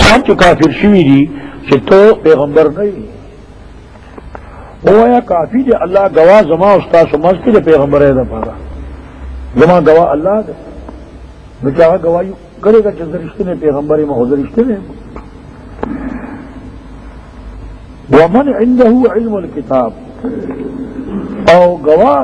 کسان چې کافر شوي دي چې ته پیغمبر نه یې، ووایا کافی دی الله گواه زما او ستاسو منځ کې د پیغمبرۍ دپاره، زما گواه الله دی. نو چې هغه ګواهي کړې ده چې زه رښتینی پیغمبر یم او زه رښتینی یم. ومن عنده علم الکتاب، او گواه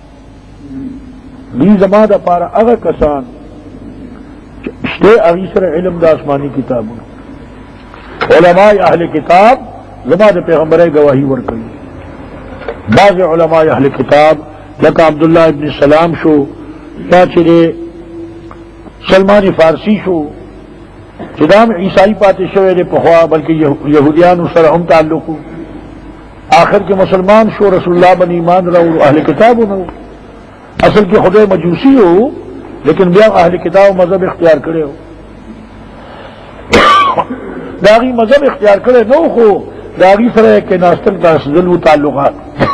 دی زما دپاره هغه کسان شته هغوی سره علم د آسماني کتابونو. علماء اهل کتاب زما د پیغمبرۍ گواهی ورکوي. بعض علماء اهل کتاب لکه عبداللہ ابن سلام شو، یا چې سلمان فارسی شو چې دا هم عیسائی پاتې شوی دی پخوا، بلکې یهودیانو سره هم تعلق و، آخر کې مسلمان شو، رسول الله باندې ایمان راوړو، اهل کتابو نه و. اصل کې خدای مجوسی و، لیکن بیا اهل کتاب مذهب اختیار کړی و. دا هغوی مذهب اختیار کړی نو، خو دا هغوی سره کېناستل داسدل و تعلقات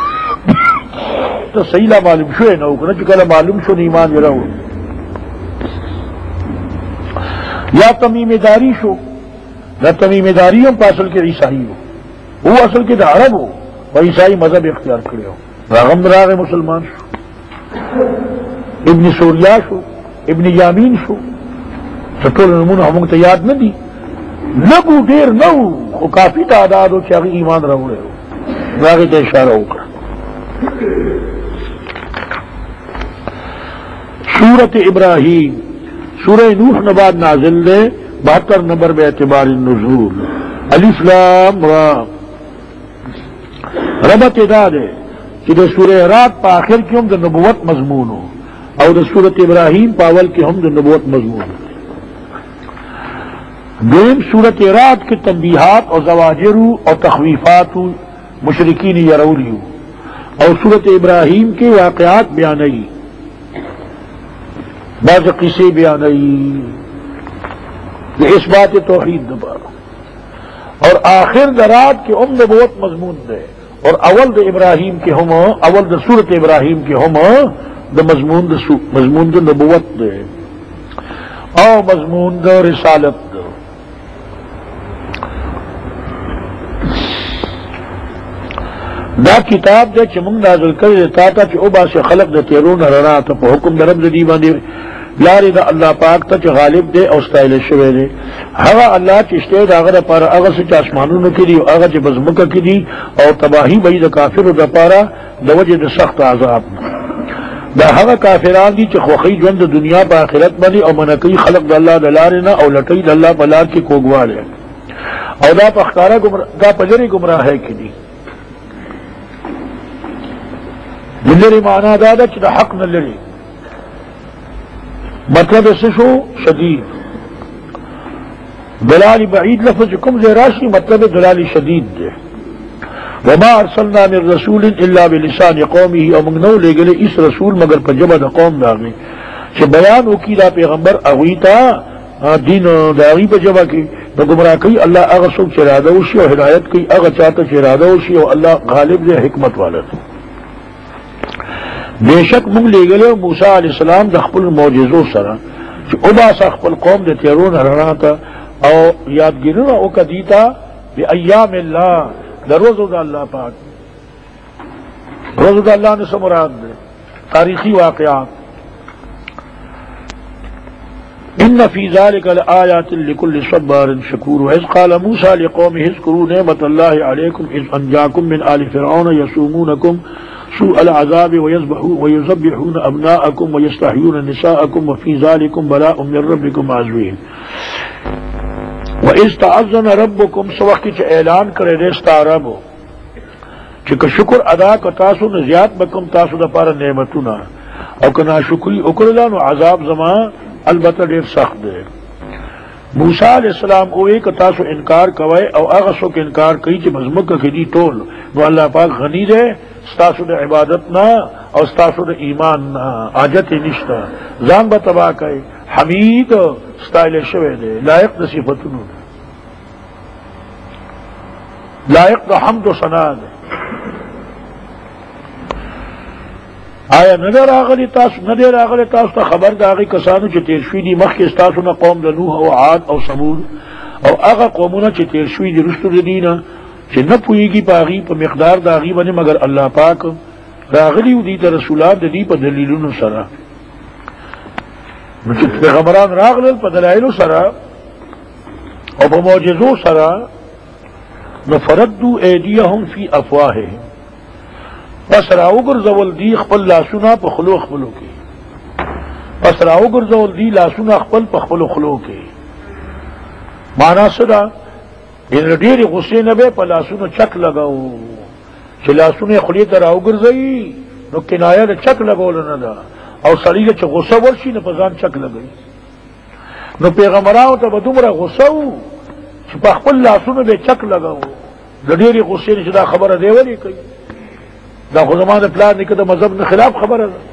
ته صحیح لا معلوم شوی نه و، که نه چې کله معلوم شو ایمان یې راوړو. یا تمیم داری شو، دا تمیم داری هم په اصل کې عیسائی و، وہ اصل کې د عرب و، و عیسائی مذہب اختیار کړی و، راغم راغ مسلمان شو. ابن سوریا شو، ابن یامین شو، ټول نمونه موږ ته یاد نه دي، لږو ډېر نه و، خو کافي تعداد و چې هغې ایمان راوړی و. هغې ته اشاره وکړه. سورت ابراہیم سورہ نوح نے بعد نازل دے 72 نمبر میں اعتبار النزول. الف لام را ربط ادا دے کہ دا سورہ رات پا آخر کی ہم دا نبوت مضمون ہو، اور دا سورت ابراہیم پاول کی ہم دا نبوت مضمون ہو. دویم سورت رات کے تنبیحات اور زواجر اور تخویفات مشرکین یرولی، اور سورت ابراہیم کے واقعات بیانئی، بعض قصے بیانئی، یہ اس بات توحید دوبارہ. اور آخر درات کے نبوت مضمون دے، اور اول د ابراہیم کے ہم، اول د سورت ابراہیم کے ہم دا مضمون دا نبوت دے، اور مضمون دا رسالت دے. دا کتاب دے چې موږ نازل کړی دی تا ته چې وباسې خلق د تیرونه رڼا ته په حکم د رب د دې باندې لارې د الله پاک ته چې غالب دی او ستایلی شوی دی. هغه الله چې شته د هغه دپاره هغه څه چې اسمانونو کې دي او هغه چې په ځمکه کې دي، او تباهي به یې د کافرو دپاره د وجې د سخت عذاب. دا هغه کافران دي چې خوښوي ژوند د دنیا په آخرت باندې او منع کوي خلق د الله د لارې نه او لټوي د الله په لار کې کوږوالی، او دا په ښکاره دا په لرې ګمراهۍ کې دي. لری معنی دا ده چې د حق نه لري، مطلب څه شو؟ شدید. دلال بعید لفظ کوم ځای راشي مطلب دلال شدید ده. وما ارسلنا من رسول الا بلسان قومه، او موږ نو لېږلی اس رسول مگر په ژبه د قوم د هغې چې بیان وکړي دا پیغمبر هغوی ته دین د هغوی په ژبه کې. د ګمراه کوي الله هغه څوک چې اراده وشي، او هدایت کوي هغه چاته چې اراده وشي، او الله غالب دی حکمت والا دی. بے شک منگ لے گلے موسیٰ علیہ السلام د خپل معجزو سره چې وباسه خپل قوم د تیرونه رڼا ته، او یادګیرونه وکړه دوی ته بایام الله، د روزو د الله پاک. روزو د الله نه څه مراد دی؟ تاریخی واقعات. ان فی ذلک لآیات لکل صبار شکور. وإذ قال موسیٰ لقومه اذکروا نعمت اللہ علیکم اذ انجاکم من آل فرعون یسومونکم سوء العذاب ويذبحون ابناءكم ويستحيون نساءكم وفي ذلكم بلاء من ربكم عظيم. واذ تعذن ربكم، سو وقت چې اعلان کړی دی ستا رب چې شکر ادا کو تاسو نه زیات بکم تاسو د پاره نعمتونه، او که ناشکری وکړل نو عذاب زما البته ډیر سخت دی. موسیٰ علیہ السلام اوے کہ تاسو انکار کوئے، او هغه څوک انکار کوي چې مزمکه کې دي ټول، نو الله پاک غنی دی ستاسو د عبادت نه او ستاسو د ایمان نه، حاجت نشته، ځان به تباہ کوي. حمید ستایل شوی دی، لایق د صفتونو، لایق د حمد و ثنا دی. آیا نه راغلی تاسو، نه دی راغلی تاسو ته خبر د هغې کسانو چې تیر شوي دي مخکې ستاسو نه، قوم د نوح او عاد او ثمود، او هغه قومونه چې تیر شوي دي رستو د دینه چې نه پوهېږي په هغې په مقدار د هغې باندې مګر الله پاک راغلي و دي ته رسولان د دې په دلیلونو سره. نو چې پیغمبران راغلل په دلایلو سره او په معجزو سره، نو فردوا ایدیهم فی افواههم، پس راوګرځول دي خپل لاسونه په خلو خپلو کې، پس راوګرځول دي لاسونه خپل په خپلو خلو کې. معنا څه ده؟ ان ډېرې غصې نه به په لاسونو چک لګاو، چې لاسونه خولې ته راوګرځوي نو کنایه د چک لګولو نه ده، او سړي چې غصه ورشي نو په ځان چک لګوي. نو پیغمبرانو ته به دومره غصه و چې په خپل لاسونو به چک لګاو. د ډېرې غصې نه چې دا خبره دی ولې کوي؟ دا خو زما د پلار نیکه د مذهب نه خلاف خبره ده.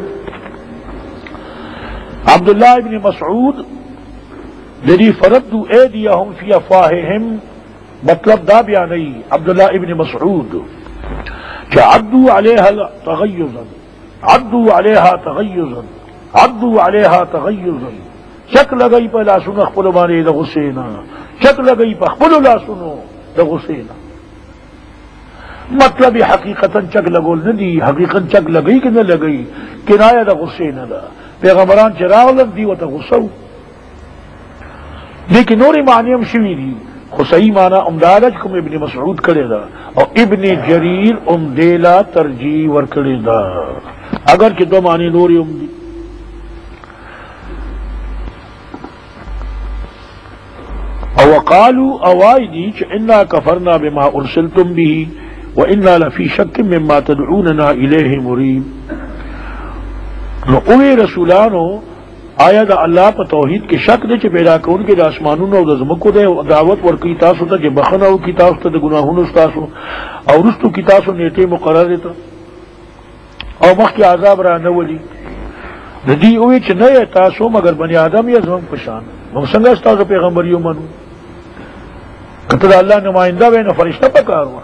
عبدالله ابن مسعود الذي فردوا ايديهم في افواههم مطلب دا بیانوي عبدالله ابن مسعود کہ عدوا عليها تغيظا، عدوا عليها تغيظا، عدوا عليها تغيظا، چک لگئی په لاسونو خپل باندې د غصې نه، چک لگئی په خپل لاسونو د غصې نه. مطلب حقیقتا چک لګول نه دي، حقیقتا چک لګئی که نه لګئی، کنایه د غصې نه ده. پیغمبران چې راغلل دي ورته غصه، لیکن نورې معنی هم شوي دي، خو صحیح معنی امدا ده چې کوم ابن مسعود کړې ده، او ابن جریر امدیلا ترجیح ورکړې ده، اگر چې دو معنی نورې هم دي. او وقالوا اوائدی چې انا کفرنا بما ارسلتم به وانا لفی شک مما تدعوننا الیہ مریب. نو اوی رسولانو آیا دا اللہ په توحید کې شک دی چې پیدا کوونکی د اسمانونو او د ځمکو دی، دعوت ورکوي تاسو ته چې بخښنه وکړي تاسو ته د ګناهونو ستاسو، او وروستو کې تاسو نیټې مقررې ته او مخکې عذاب را نه ولي. د دې اوی چې نه یې تاسو مګر بني آدم یې زموږ په شان، موږ څنګه ستاسو پیغمبر یو منو؟ که ته د الله نماینده وې نو فرشته پکار وه.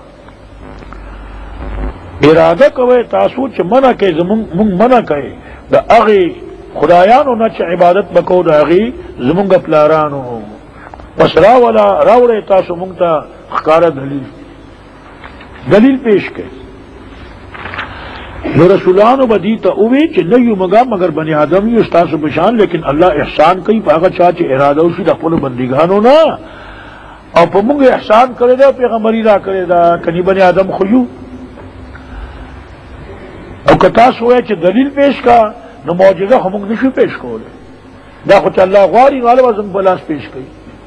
اراده کوئ تاسو چې منع کوئ، زمونږ منع کوئ د هغې خدایانو نه چې عبادت بکو د هغې زمونږ پلارانو، پس راوړئ تاسو مونږ ته ښکاره دلیل پیش کړئ. نو رسولانو به دې ته ووایي چې نه یو موږ مګر بني آدم یو ستاسو په شان، لیکن الله احسان کوي په هغه چا چې اراده وشي د خپلو بندګانو نه، او په موږ احسان کړی دی، پیغمبري را کړې ده، کني بني آدم خو یو. او که تاسو وایئ چې دلیل پیش کا نو معجزه خو موږ نشو پیش کولی، دا خو چې الله غواړي نو الله به زموږ په لاس پیش کوي.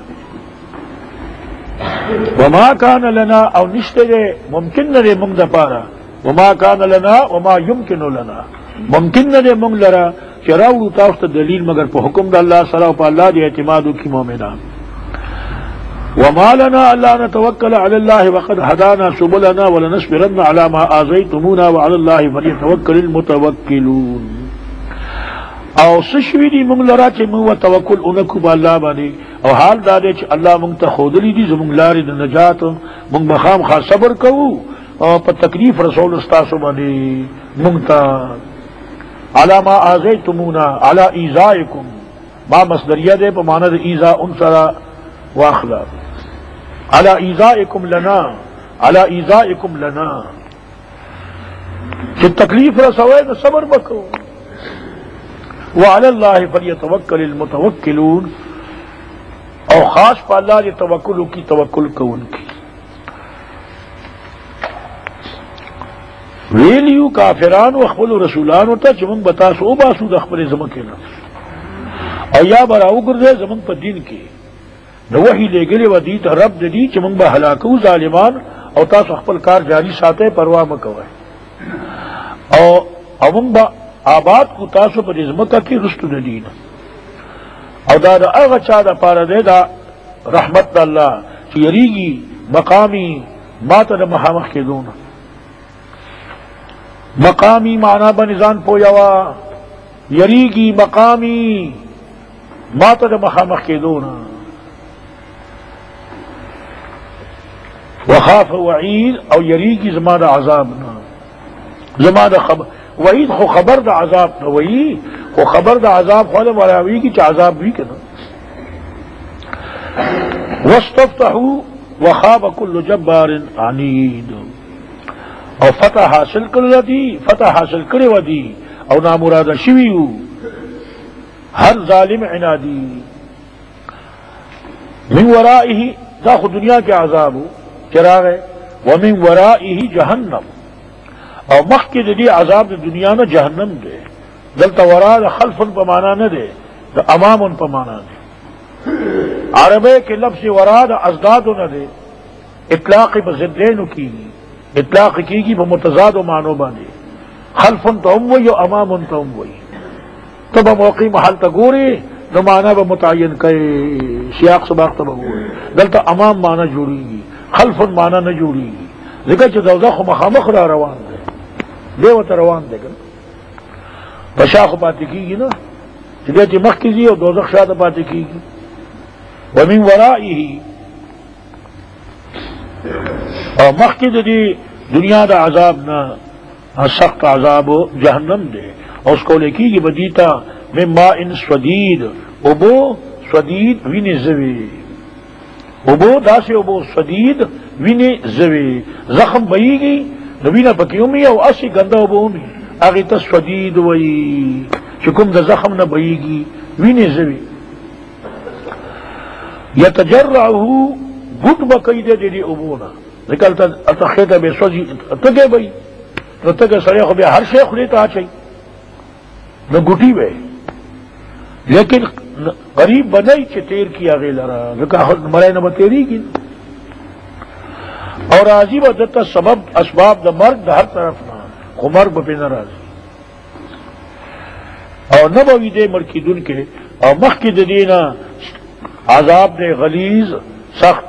وما کان لنا، او نشته دی ممکن نه دی موږ دپاره، وما کان لنا وما یمکن لنا، ممکن نه دی موږ لره چې راوړو تاسو ته دلیل مګر په حکم د الله سره او په الله دې اعتماد وکړي مؤمنان. وما لنا الا نتوکل علی الله وقد هدانا سبلنا ولنصبرن على ما آذیتمونا وعلى الله فلیتوکل المتوکلون. او سشوی دی مونږ لرا چې مونږ توکل اونکو په الله باندې، او حال دا دی چې الله مونږ ته ښودلی دي زمونږ لارې د نجات، مونږ به خامخا صبر کوو او په تکلیف رسول ستاسو باندې مونږ ته. علی ما آذیتمونا، علی ایذائکم، ما مصدریه دی په معنی د ایذاء سره واخلا، علی ایذائکم لنا، علی ایذائکم لنا، چې تکلیف رسوي نو صبر وکړو. وعلى الله فليتوكل المتوكلون، او خاص په الله دې توکل کی، توکل کوونکی. ویلیو کافرانو خپل رسولانو ته چې موږ به تاسو وباسو د خپلې ځمکې نه، او یا به راوګرځئ زموږ په دین کې. نو وحی لېږلې وه دې ته رب د دې چې موږ به هلاکو ظالمان، او تاسو خپل کار جاری ساتئ، پروا مه کوئ، او موږ به آباد کو تاسو په دې ځمکه کې رستو د دین. او دا د هغه چا دپاره دی دا رحمت د الله چې یریږي مقامی ما ته د مخامخ کېدو نه. مقامی معنا به نظام پویوه، یریږي مقامی ما ته د مخامخ کېدو نه. وخاف وعید، او یریږي زما د عذاب نه، زما د وعید خو خبر د عذاب نه وایي، خو خبر د عذاب خو له وراویږي چې عذاب وي که نه. واستفتحوا وخاب كل جبار عنید، او فتح حاصل کړی ودی او نامراده شویو هر ظالم عنادی. من ورائه، دا خو دنیا کے عذابو چراغ ہے، ومن ورائه جہنم، او مخکې د دې عذاب د دنیا نه جهنم دی. دلته ورا د خلفن په معنا نه دی، د امامن په معنا دی. عربی کې لفظ ورا د ازدادو نه دی، اطلاق په ضدینو کیږي، اطلاق کیږي په متضاد معنو باندې. خلفن ته هم وایي او امامن ته هم وایي. ته به موقع محل ته ګوري نو معنی به متعین کوي، سیاق سباق ته به ګوري. دلته امام معنی جوړیږي، خلفن معنی نه جوړیږي، ځکه چې دوزخ مخامخ را روان دی، دیو ته روان دی کنه. بشا خو پاتې کیږي نه، چې دې مخکې ځي او دوزخ شاته پاتې کیږي. ومن ورائه، او مخکې د دې دنیا د عذاب نه سخت عذاب جهنم دی، او اس کو لیکيږي بدیتا من ماء سدید، اوبو سدید وینې زوی، اوبو داسې اوبو سدید وینې زوی، زخم بهیږي نو وینه پکې ومي او اسی ګنده اوبو ومي، هغې ته سدید وایي چې کوم د زخم نه بهیږي وینې زوی. یتجرعه، ګوټ به کوي د دې اوبو نه، ځکه هلته خېټه به سوځي، تږی به وي نو تږی سړی خو بیا هر شی خولې ته اچوي نو ګوټي به، لیکن غریب بنئی چې تیر کی هغې لره، ځکه مړی نه به تېرېږي او راځي به دته سبب اسباب د مرګ د هر طرف نه، خو مرګ به پرې نه راځي او نه به وي دی مړ کېدونکی. او مخکې د دې نه عذاب دی غلیظ سخت،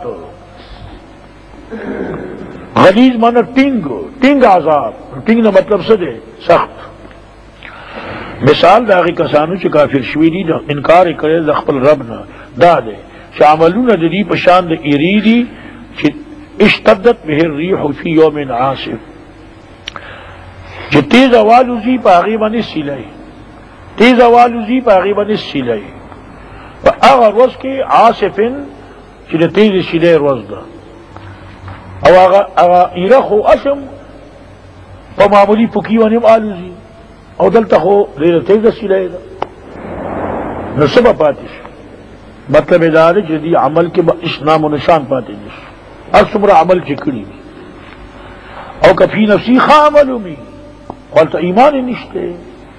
غلیظ مانا ٹنگ عذاب، ٹنگ نہ مطلب څه دی سخت. مثال د هغې کسانو چې کافر شوي دي، انکار یې کړی د خپل رب نه، دا دی چې عملونه د دې په شان د ایرې دي چې اشتدت به الریح فی یوم عاصف، چې تیز والوزي په هغې باندې سیلی، تیز والوزي په هغې باندې سیلی، په هغه ورځ کې عاصفن چې د تیز سیلی ورځ ده، او هغه ایره خو اشم په معمولي پوکي باندې هم الوزي، او دلته خو ډېره تیزه سیلی ده، نو څه به پاتې شي؟ مطلب یې دا دی چې دې عمل کې به هېڅ نام و نشان پاتې نه شي، هر څومره عمل چې کړي وي. او که فی نفسي ښه عمل ومي خو هلته ایمان یې نشته.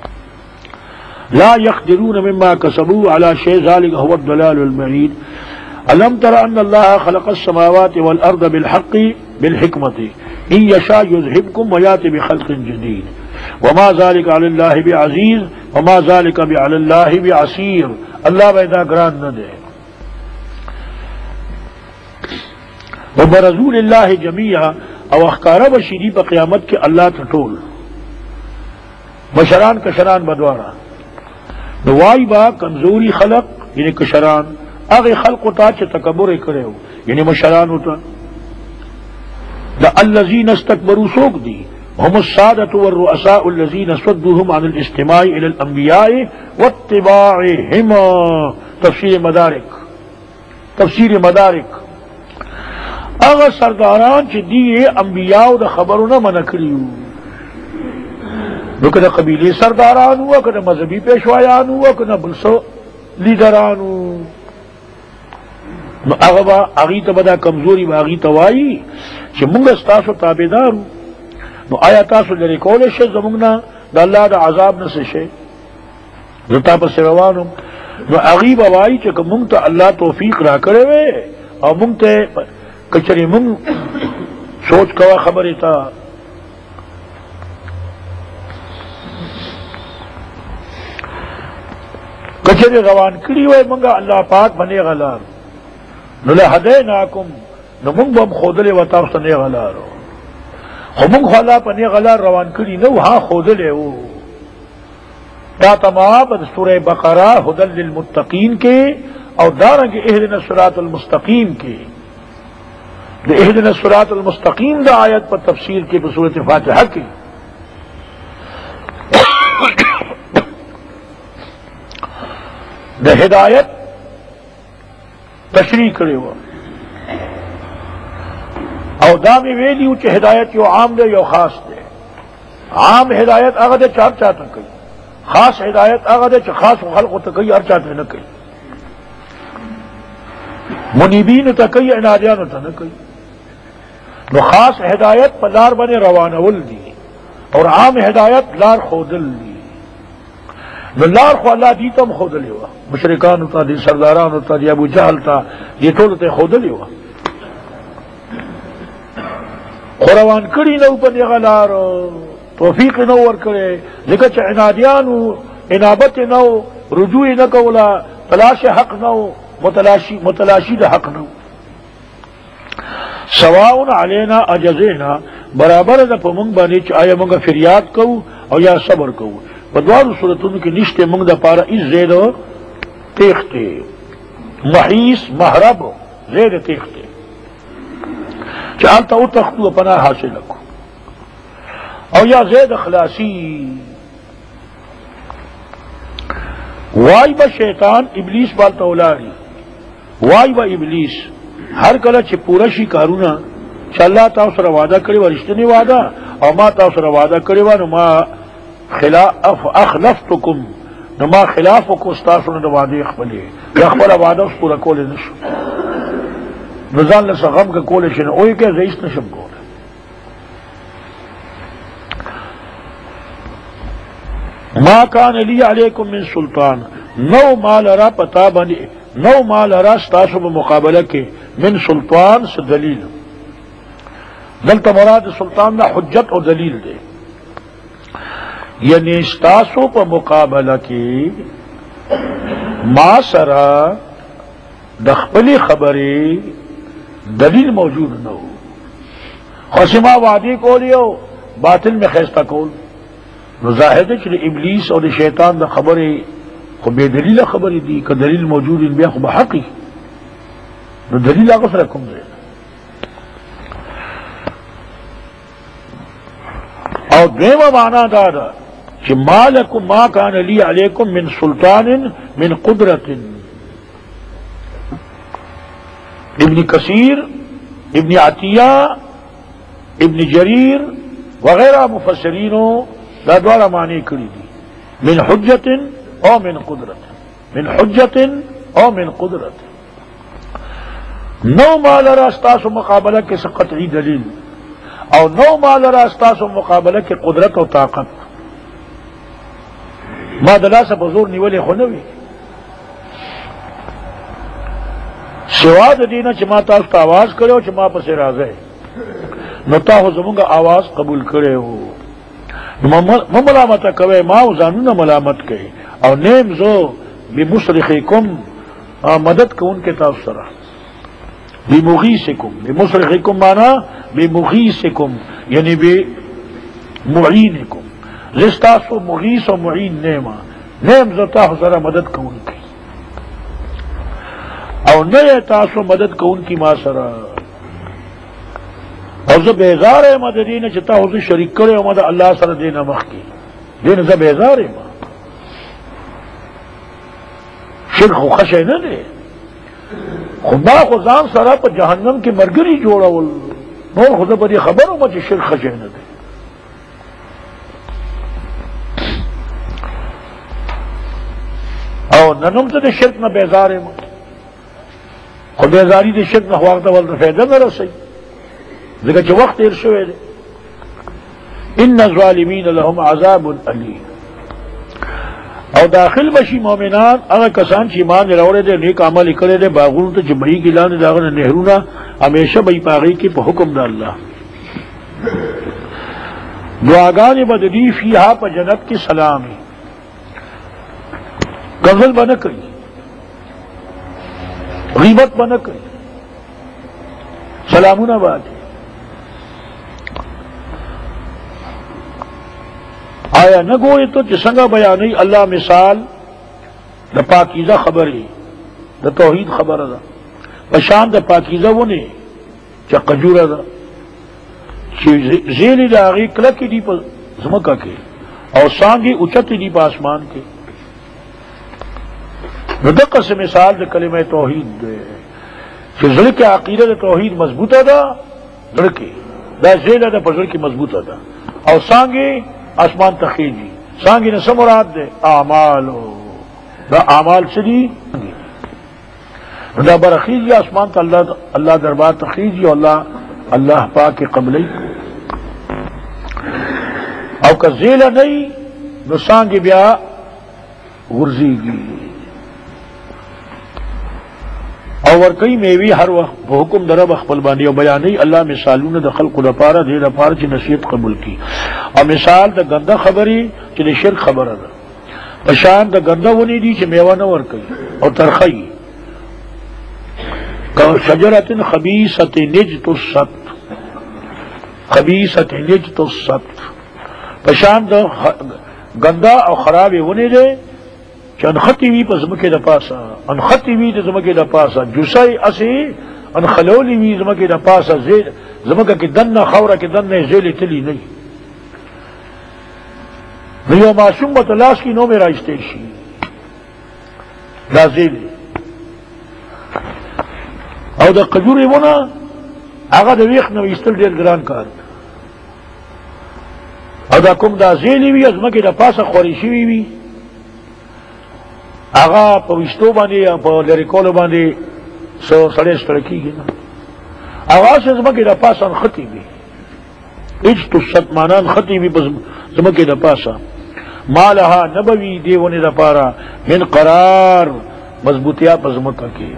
لا يقدرون مما كسبوا على شيء ذلك هو الضلال البعيد. ألم تر أن الله خلق السماوات والأرض بالحق بالحكمة إن يشاء يذهبكم ويأتي بخلق جديد وما ذلك على الله بعزيز وما ذلك على الله بعسير. اللہ بیدا گران نہ دے. وبرزول اللہ جميعا، او اخکارا بشیدی پا قیامت کے اللہ تٹول مشران کشران بدوارا، نوائی با کمزوری خلق یعنی کشران، اغی خلق تا چه تکبر کرے ہو یعنی مشران ہوتا. دا الذین استکبروا سوک دی هم السادة والرؤساء الذين صدوهم عن الاستماع الى الانبیاء واتباعهم. تفسیر مدارک اغا سرداران چه دی انبیاء دا خبرنا منکریو، نو کدا قبیلی سرداران ہوا، کدا مذہبی پیشوایان ہوا، کدا بلسو لیڈران ہوا، نو اغا اغیت بدا کمزوری با اغیت وائی چه منگا ستاسو تابدارو، نو آیا تاسو لري کولای شئ زمونږ د الله د عذاب نه څه شي؟ زه تا پسې روان وم، نو هغوی به وایي چې که مونږ ته الله توفیق را کړی وی او مونږ ته که چېرې مونږ سوچ کوه خبرې ته، که چېرې روان کړي وی مونږه الله پاک به نیغه لار، نو لهدیناکم، نو مونږ به هم ښودلی و تاسو ته نیغه لارو، خو مونږ خو الله په نیغه لار روان کړي نه وو، ها ښودلی وو. دا تمام د سورہ بقرہ هدى للمتقین کې او دارنګه اهدنا الصراط المستقیم کې د اهدنا الصراط المستقیم د آیت پر تفسیر کې په سورۃ فاتحہ کې د ہدایت تشریح کړی و. او دا می ویلیو چې هدایت یو عام دی یو خاص دی. عام هدایت هغه د چار چاته کوي، خاص هدایت هغه د چې خاص خلقو ته کوي، هر چاته نه کوي. منیبین ته کوي، عنادیانو ته نه کوي. نو خاص هدایت په لار باندې روانول دي اور عام هدایت لار خودل دي. نو لار خو الله دې تم خودلې و، مشرکانو ته، دي سردارانو ته، دي ابو جهل ته، دې ټول ته خودلې و. قرآن کړي نو په دې غلار توفیق نو ورکړي، ځکه چې عنادیانو انابت نو، رجوع نه کوله، تلاش حق نو، متلاشی د حق نو. سواء علینا اجزینا، برابر ده په مونږ باندې چې آیا مونږ فریاد کوو او یا صبر کوو. په دوارو صورتونو کې نشته مونږ د پاره ایز زید تیخته، محیص محرب زید تیخته چې انت او تختو پناه حاصل کو، او یا زید خلاصی. وای با شیطان ابلیس بالته ولاری، وای با ابلیس هر کله چې پورا شي کارونه چې الله تاسو سره وعده کړی و، رښتینی وعده، او ما تاسو سره وعده کړی و، نو ما اخلفتکم، نو ما خلاف کو تاسو نه د وعده خپلې، یا خپل وعده اوس پورا کول نه شو، نو ځان له غم کې کول شي نه، وای کې زیست نشم کول. ما کان لی علیکم من سلطان، نو مال را پتا باندې، نو مال را ستاسو په مقابله کې من سلطان سے دلیل. دلتا مراد سلطان دا حجت اور دلیل دے، یعنی ستاسو پا مقابلہ کی ما سرا دخپلی خبری دلیل موجود نہ ہو. خسما وعدی کو لیو باطل میں خیستہ کول، ظاہر ہے کہ ابلیس اور شیطان دا خبری خو بے دلیل خبری دی، کہ دلیل موجود ان بیا خو بحقی، نو دلیل آگا سر کم دے. اور دیمہ معنی دادا کہ ما لکم ما کان لی علیکم من سلطان من قدرت. ابن کثیر، ابن عطیہ، ابن جریر وغیرہ مفسرینوں دا دوارا معنی کری دی، من حجت او من قدرت، من حجت او من قدرت. نو مال راستاس و مقابلہ کے قطعی دلیل، اور نو مال راستاس و مقابلہ کے قدرت و طاقت. ما دلا سے بزور نیولے خونوی سوا دینا چما تاس کا آواز کرے ہو، چما پسے رازے نتا ہو زمونگا آواز قبول کرے ہو. ملامت کوئے ما زانون ملامت کہے، اور نیم زو بمصرخکم مدد کو ان کے تاثرہ، بمغیثکم، بمصرخکم مانا بمغیثکم یعنی بمعینکم. رستاسو مغیث و معین نیما، نیم زو تاہو ذرا مدد کو ان کی، اور نئے تاسو مدد کو ان کی ما سرا. اور زب بیزار ہے ما دین چتا حضور شریک کرے او ما اللہ سر دینا مخ کی دین زب بیزار ہے ما شرک خو خشے نہ دے خدا خزان سرا پر جہنم کی مرگری جوڑا ول نور خدا پر یہ خبر ہو مجھے شرک خشے نہ دے. اور ننم تو دے شرک نہ بیزار ہے ما خود بیزاری دے شرک نہ خواقتا والدہ فیدہ نہ رسی ذکر چھ وقت ارشوے دے. ان الظالمین لهم عذاب علیم. او داخل بشی مومنان اگر کسان چھ ایمان روڑے دے نیک عمل کرے دے باغون تو جمعی کی لانے داغن نہرونا ہمیشہ بئی پاغی کی پہ حکم دا اللہ. دعاگان بدلی فیہا پہ جنت کی سلامی غزل بنا کری، غیبت بنا کری، سلامون آباد. آیا نہ گوئے تو جسنگا بیانی اللہ مثال دا پاکیزہ خبر ہے، دا توحید خبر دا پشان دا پاکیزہ ونے چا قجورہ دا زیلی دا آغی کلکی دی پا زمکہ کے اور سانگی اچتی دی پا آسمان کے. ندقہ سے مثال دا کلمہ توحید دے کہ ذل کے عقیدہ دا توحید مضبوطہ دا لڑکی دا زیلہ دا پزر کی مضبوطہ دا او سانگی آسمان تخیجی سانگی نے سمراد دے اعمالو دا اعمال سری دا برخیجی آسمان تا اللہ دربار تخیجی اور اللہ پاک کے قبلی او کا زیلہ نہیں نو سانگی بیا غرزی گی اور کئی میوی ہر وقت حکم درب اخبل بانی اور بیانی اللہ مثالوں نے دخل کو دپارا دے دپار چی نصیحت قبول کی اور مثال دا گندہ خبری چی شرک خبر دا پشان دا گندہ ونی دی چی میوہ نور کئی اور ترخی شجرت خبیثت نجت الست خبیثت نجت الست پشان دا گندہ اور خراب ونی دے کہ انخطی وی پا زمکے دا پاسا انخطی وی دا زمکے دا پاسا جسائی اسی انخلولی وی زمکے دا پاسا زمکہ کی دن خورا کی دن زیل تلی نہیں نیو معصوم بطلاس کی نو میں رائشتیشی دا زیل او دا قجوری ونا آغا دا ویخ نو استل دیر گران کار او دا کم دا زیلی وی زمکے دا پاسا خوریشی وی آغا پا وشتو باندی پا لرکولو باندی سڑے سڑکی گی نا آغا سے زمکی دا پاسا انخطی بھی اجت الست مانا انخطی بھی زمکی دا پاسا مالہا نبوی دیونی دا پارا من قرار مضبوطیا پا زمکا کی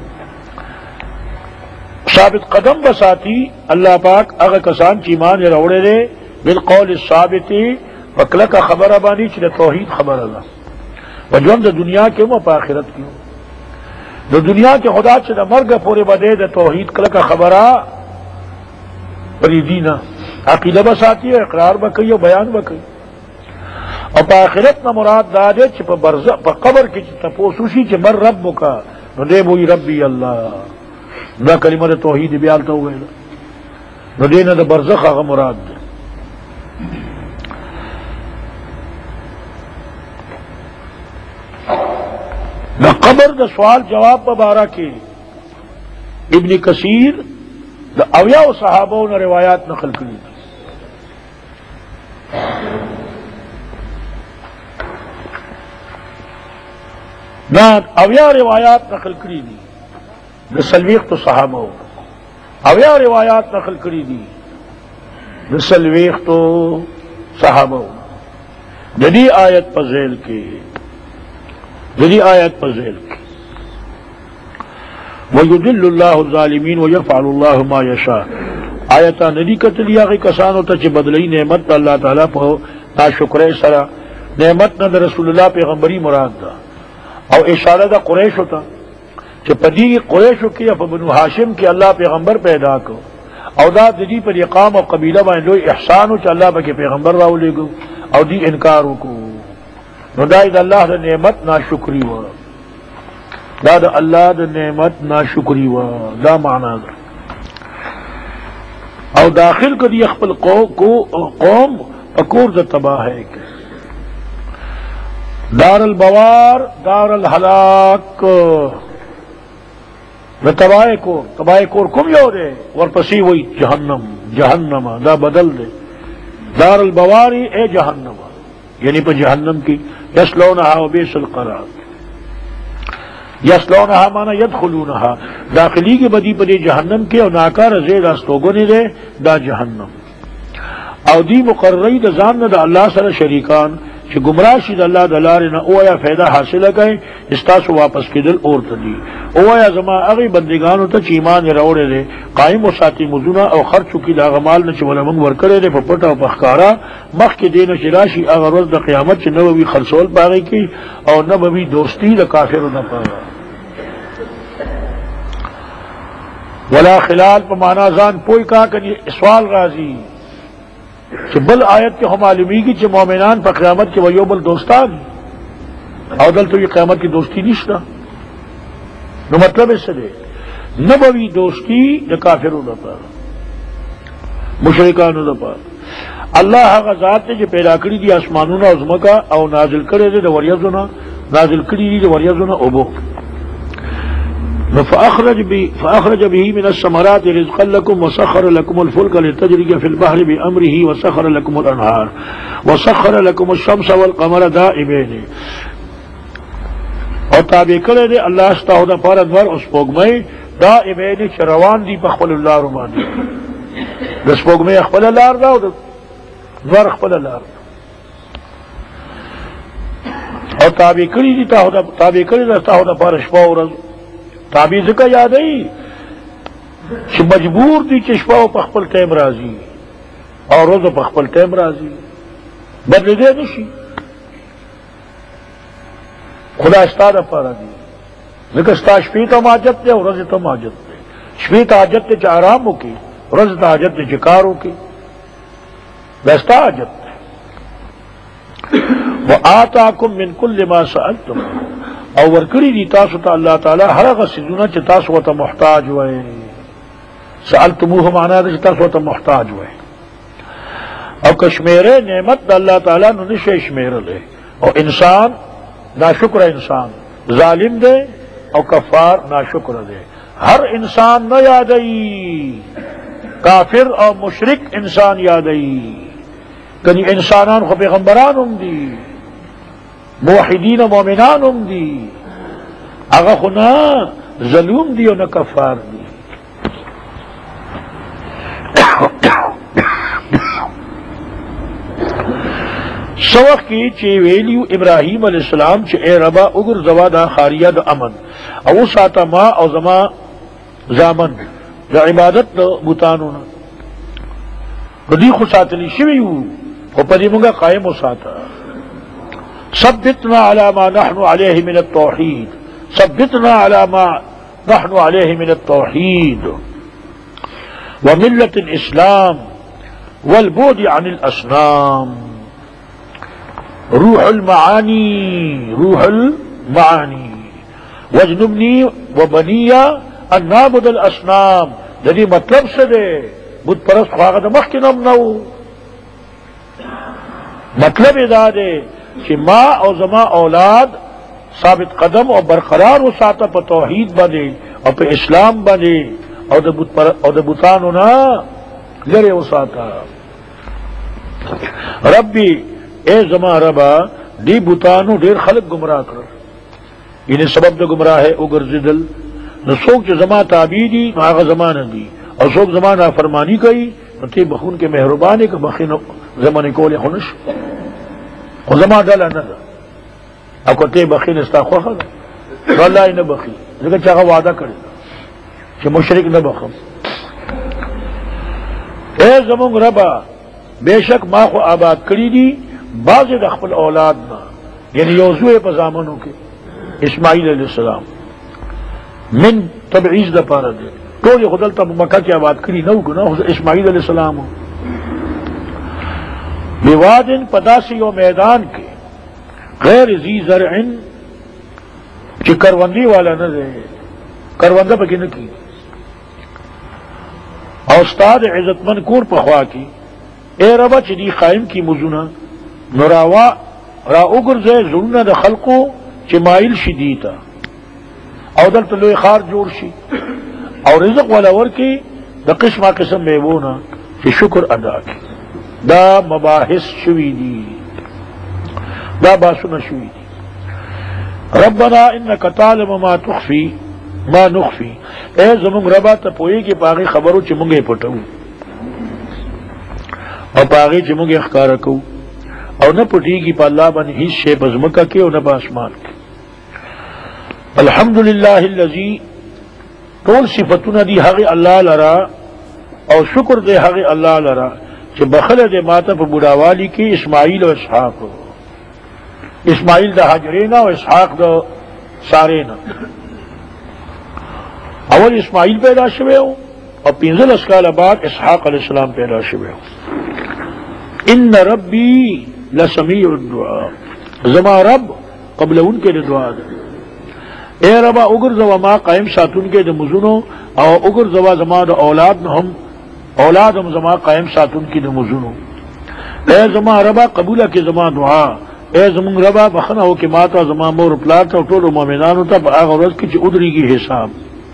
ثابت قدم بساتی اللہ پاک اغا کسان چیمان روڑے دے بالقول الثابتی وکلکا خبر بانی چلے توحید خبر اللہ وجوان دا دنیا کے ہوں پا آخرت کی ہوں دا دنیا کے خدا چھ دا مرگ پورے بدے دا توحید کلکا خبرہ پری دینا عقیدہ بساتی ہے اقرار بکی و بیان بکی اور پا آخرت نا مراد دا دے چھ پا قبر کی چھ تپوسوشی چھ مر رب مکا نو دے بوئی ربی اللہ دا کلمہ دا توحید بیالتا ہوئے نو دینا دا برزخ آغا مراد دے دا قبر دا سوال جواب بارہ کے ابن کثیر دا اویاء و صحابوں نے روایات نقل کری نا اویاء روایات نقل کری دی دا سلویق تو صحابوں اویاء روایات نقل کری دی دا سلویق تو صحابوں جدی آیت پذیل کے جدی آیت پر ذیل کی وَيُدِلُّ اللَّهُ الظَّالِمِينَ وَيَفْعَلُ اللَّهُ مَا يَشَاءُ آیتا ندی کتلی آغی کسانو تا چی بدلی نعمت تا اللہ تعالیٰ پا ناشکرے سرا نعمت نا دا رسول اللہ پیغمبری مراد دا او اشارہ دا قریش ہوتا چی پدی قریشو کی اپا بنو حاشم کی اللہ پیغمبر پیدا کو او دا دی پر اقام و قبیلہ بائن لوئی احسانو چی اللہ پا کی پیغمبر راو لے گو او دی انکارو کو نو دا اللہ دا نعمت ناشکری وا دا اللہ دا نعمت ناشکری وا دا معنی دا او داخل کو دی اخبر قوم اکور دا تباہ ہے دار البوار دار الحلاک دا تباہ کور کم یو دے ورپسی وہی جہنم دا بدل دے دار البواری اے جہنم یعنی پہ جہنم کی یسلونہا وبئس القرار یسلونہا مانا یدخلونہا داخلی کی بدی پدی جہنم کے اور ناکار زید استوگو نے دے دا جہنم او دی مقرری دا زان دا اللہ سر شریکان چھ گمراہ شید اللہ دلارنا اویا فیدہ حاصل گئے استاسو واپس کی دل اور تدی اویا زما اغی بندگانو تا چھ ایمان روڑے دے قائم و ساتی مزونا او خرچو کی دا غمال نچ ولمنگ ورکرے دے پا پٹا و پخکارا مخ کے دین چراشی اغر روز دا قیامت چھ نبوی خلصول پاگئی کی او نبوی دوستی دا کافر نہ پاگا ولا خلال پا مانا زان پوئی کہا کہ سوال رازی کہ بل آیت کے ہم عالمی کی چھ مومنان پا قیامت کے ویو بل دوستان او دل تو یہ قیامت کی دوستی نشتا نو مطلب اس سے دے نبوی دوستی دا کافروں دا پا مشرکانوں دا پا اللہ غزات نے جو پیدا کری دی آسمانونا عظمکا او نازل کرے دے دا وریزونا نازل کری دی دا وریزونا اوبو فأخرج به من الثمرات رزقا لكم وسخر لكم الفلك لتجري في البحر بأمره وسخر لكم الأنهار وسخر لكم الشمس والقمر دائبين اور تابع کرے دے اللہ استاو دا پار انوار اس پوگمئی دائبین چروان دی پخبل اللہ رمان دی دس پوگمئی اخبل اللہ دا انوار اخبل اللہ اور تابع کری دی تابع کری دا استاو دا پار شپا و رضو تابع ذکر یاد ای چھ مجبور دی چشپا و پخبل ٹیم رازی اور روز پخبل ٹیم رازی بدل دے نشی خدا استاد پارا دی ذکر ستا شپی تا ماجت دے اور رضی تا ماجت دے شپی تا حاجت دے چھ آرام ہو کی رضی تا حاجت دے چھ کار ہو کی دستا حاجت دے وآتاکم من کل ما سألتم اور ورکری دی تاسو تا اللہ تعالی ہر غسلونا چھ تاسو تا محتاج ہوئے سألتموہ معنی دے چھ تاسو تا محتاج ہوئے اور کشمیرے نعمت دا اللہ تعالی ننشے شمیر لے اور انسان ناشکر انسان ظالم دے اور کفار ناشکر دے ہر انسان نہ یادئی کافر اور مشرک انسان یادئی کنی انسانان کو پیغمبران ہم دی موحدین و مومنان ہم دی اگا خنا ظلوم دی اور نہ کفار دی سوق کی چی ویلیو ابراہیم علیہ السلام چی اے ربا اگر زوادا خاریہ دا امن او ساتا ما او زما زامن دا عبادت دا بوتانونا ردی خو ساتلی شویو خو پدی منگا قائم و ساتا ثبتنا علی ما نحن علیہ من التوحید ثبتنا علی ما نحن علیہ من التوحید وملت الاسلام والبعد عن الاسنام روح المعانی وجنبنی وبنی ان نعبد الاسنام جدی مطلب سے دے بت پرست خواہ مخ کے نم نو مطلب ادا دے کہ ماں اور زما اولاد ثابت قدم اور برقرار و ساتا پہ توحید بنے اور پہ اسلام بنے اور بتان ہونا لڑے و ساتا ربی اے زما ربا دی بوتانو دیر خلق گمراہ کر انہیں سبب دا گمراہ ہے اگر زدل نو سوک چا زما تابی دی نو آغا زمان دی اور سوک زمان فرمانی کئی نو تی بخون کے مہربانے کا بخین زمان کولی خونش خو زمان ڈالا ندا اکو تی بخین استا خوخا دا نو اللہ نہ بخی لیکن چاہا وعدہ کرے کہ مشرک نہ بخم اے زمان ربا بے شک ما خو آباد کری دی بعض دخل اولاد نا یعنی یوزوئے پزامنوں کے اسماعیل علیہ السلام من تبعیز دا پارا دے تو یہ خدلتا مکہ کی آباد کری نو گنا اسماعیل علیہ السلام ہو بوادن پداسی و میدان کے غیر ذی زرعن چی کروندی والا نہ دے کروندہ پکی نہ کی اور استاد عزت من کور پخوا کی اے ربا چی دی قائم کی مزونہ نراوا را اگر زے ظلم دا خلقو چی مائل شدیتا او دل تلوی خار جوڑ شی او رزق والا ورکی دا قسم قسم میوونا چی شکر ادا کی دا مباحث شوی دی دا باسونا شوی دی ربنا انکا تعلم ما تخفی ما نخفی اے زمونگ ربا تا پوئی کی پاگی خبرو چی منگے پٹو اور پاگی چی منگے اخکارکو اور نہ پٹی کی پا اللہ بن ہی شے بزمکہ کے اور نہ باسمان کے الحمدللہ اللذی طول صفتنا دی حق اللہ لرا اور شکر دے حق اللہ لرا کہ بخل دے ماتا پا بڑاوالی کی اسماعیل و اسحاق اسماعیل دا حجرینا و اسحاق دا سارینا اول اسماعیل پیدا شوے ہوں اور پینزل اسکال بعد اسحاق علیہ السلام پیدا شوے ہوں ان ربی لسمیع الدعاء زما رب قبل ان کے دعا دے اے ربا اگر زوا ما قائم ساتون کے دے مزنو او اگر زوا زما دا اولاد ہم اولاد ہم زما قائم ساتون کی دے مزنو اے زما ربا قبولہ کے زما دعا اے زمون ربا بخنا ہو کہ ماتا زما مور پلاتا ٹولو مومنانو تا آغا رز کی چی ادری کی حساب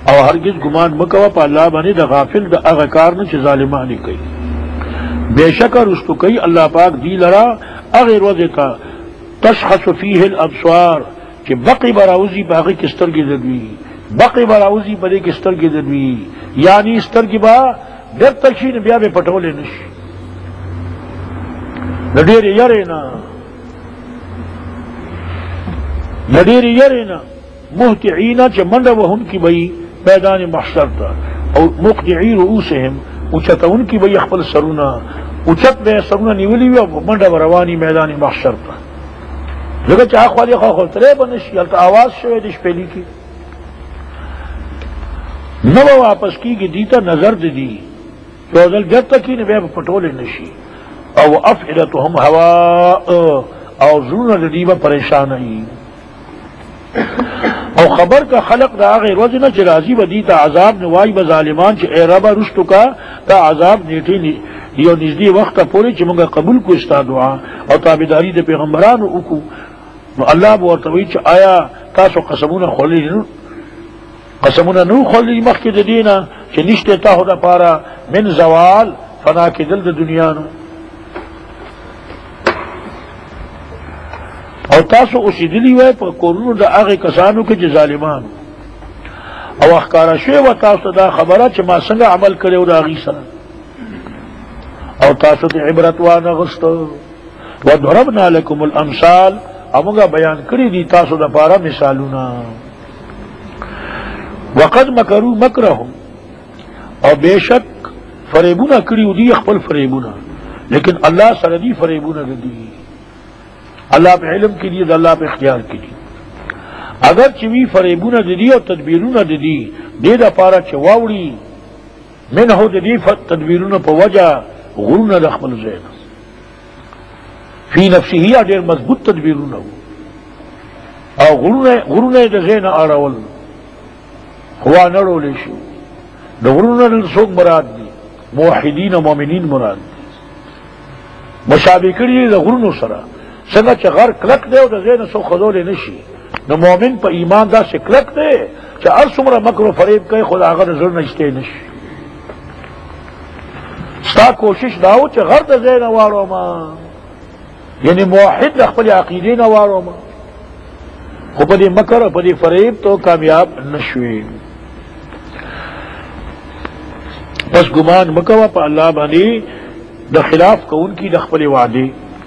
او هرگز ګمان مکوه په الله باندې د غافل د هغه کار نه چې ظالمانی کوي. بېشکه رستو کوي الله پاک دی لرا هغې ورځې ته تشخص فيه الابصار چې بقي به راوځي په هغې کې سترګې ددوي، بقي به راوځي په دې کې سترګې ددوي، یعنی سترګې به بیرته شي نو بیا به پټولی نه شي د ډېرې یرې نه، د ډېرې یرې نه مهطعین چې منډه وهونکي به وي میدان محشر ته، او مقطعي رؤوسهم اوچتونکي به وي خپل سرونه، اوچت به یې سرونه نیولي وي او منډه به رواني میدان محشر ته، ځکه چې هاخوا دېخوا خو تری به نه شي، هلته اواز شوی د شپېلي کې نه به واپس کېږي، دي ته نظر د دي یو ځل بیرته کښي نو بیا به پټولی نه شي. او افئدتهم هواء او زړونه د دې به پریشانه وي. او خبر کا خلق دا هغې ورځې نه چې راځي به دي ته عذاب نه وایي به ظالمان چې ای ربه رشتو کا دا عذاب نیټې یو نږدې وخته پورې چې موږ قبول کړو ستا دعا او تابعداري د پیغمبرانو وکړو، نو الله به ورته وایي چې آیا تاسو قسمونه خوړلي نه خوړلي مخکې د دې نه چې نشته تاسو دپاره من زوال فنا کېدل د دنیا نه، او تاسو اوسېدلي وای په کورونو د هغې کسانو کې چې ظالمانو، او ښکاره شوې وه تاسو ته دا خبره چې ما څنګه عمل کړی و د هغې سره، او تاسو ته عبرت وانغسته. وضربنا لکم الامثال او موږ بیان کړي دي تاسو دپاره مثالونه. وقد مکروا مکرهم او بېشک فریبونه کړي دي خپل فریبونه، لیکن الله سره دي فریبونه نه دي، الله په علم کې دي، د الله په اختیار کې دي. اگر چې وی فریبونه د دي او تدبیرونه د دي دې دپاره چې واوړي منه د دې تدبیرونه په وجه غرونه د خپل ځای نه فی نفسه ډېر مضبوط تدبیرونه وو، او غرونه یې د ځای نه اړول خوا نه ړولی شو. د غرونه نه څوک مراد دي؟ موحدین او مؤمنین مراد دي، مشابه کړي د غرونو سره، څنګه چې غر کلک دی او د ځای نه څوک خدولی نه شي، نو مؤمن په ایمان داسې کلک دی چې هر څومره مکر و فریب کوي خو د هغه د زړه نه ایستی نه شي. ستا کوشش دا و چې غر د ځای نه واړومه، یعنی موحد د خپلې عقیدې نه واړومه، خو په دې مکر او په دې فریب تو کامیاب نه شوې. بس ګمان مکوه په الله باندې د خلاف کوونکي د خپلې وعدې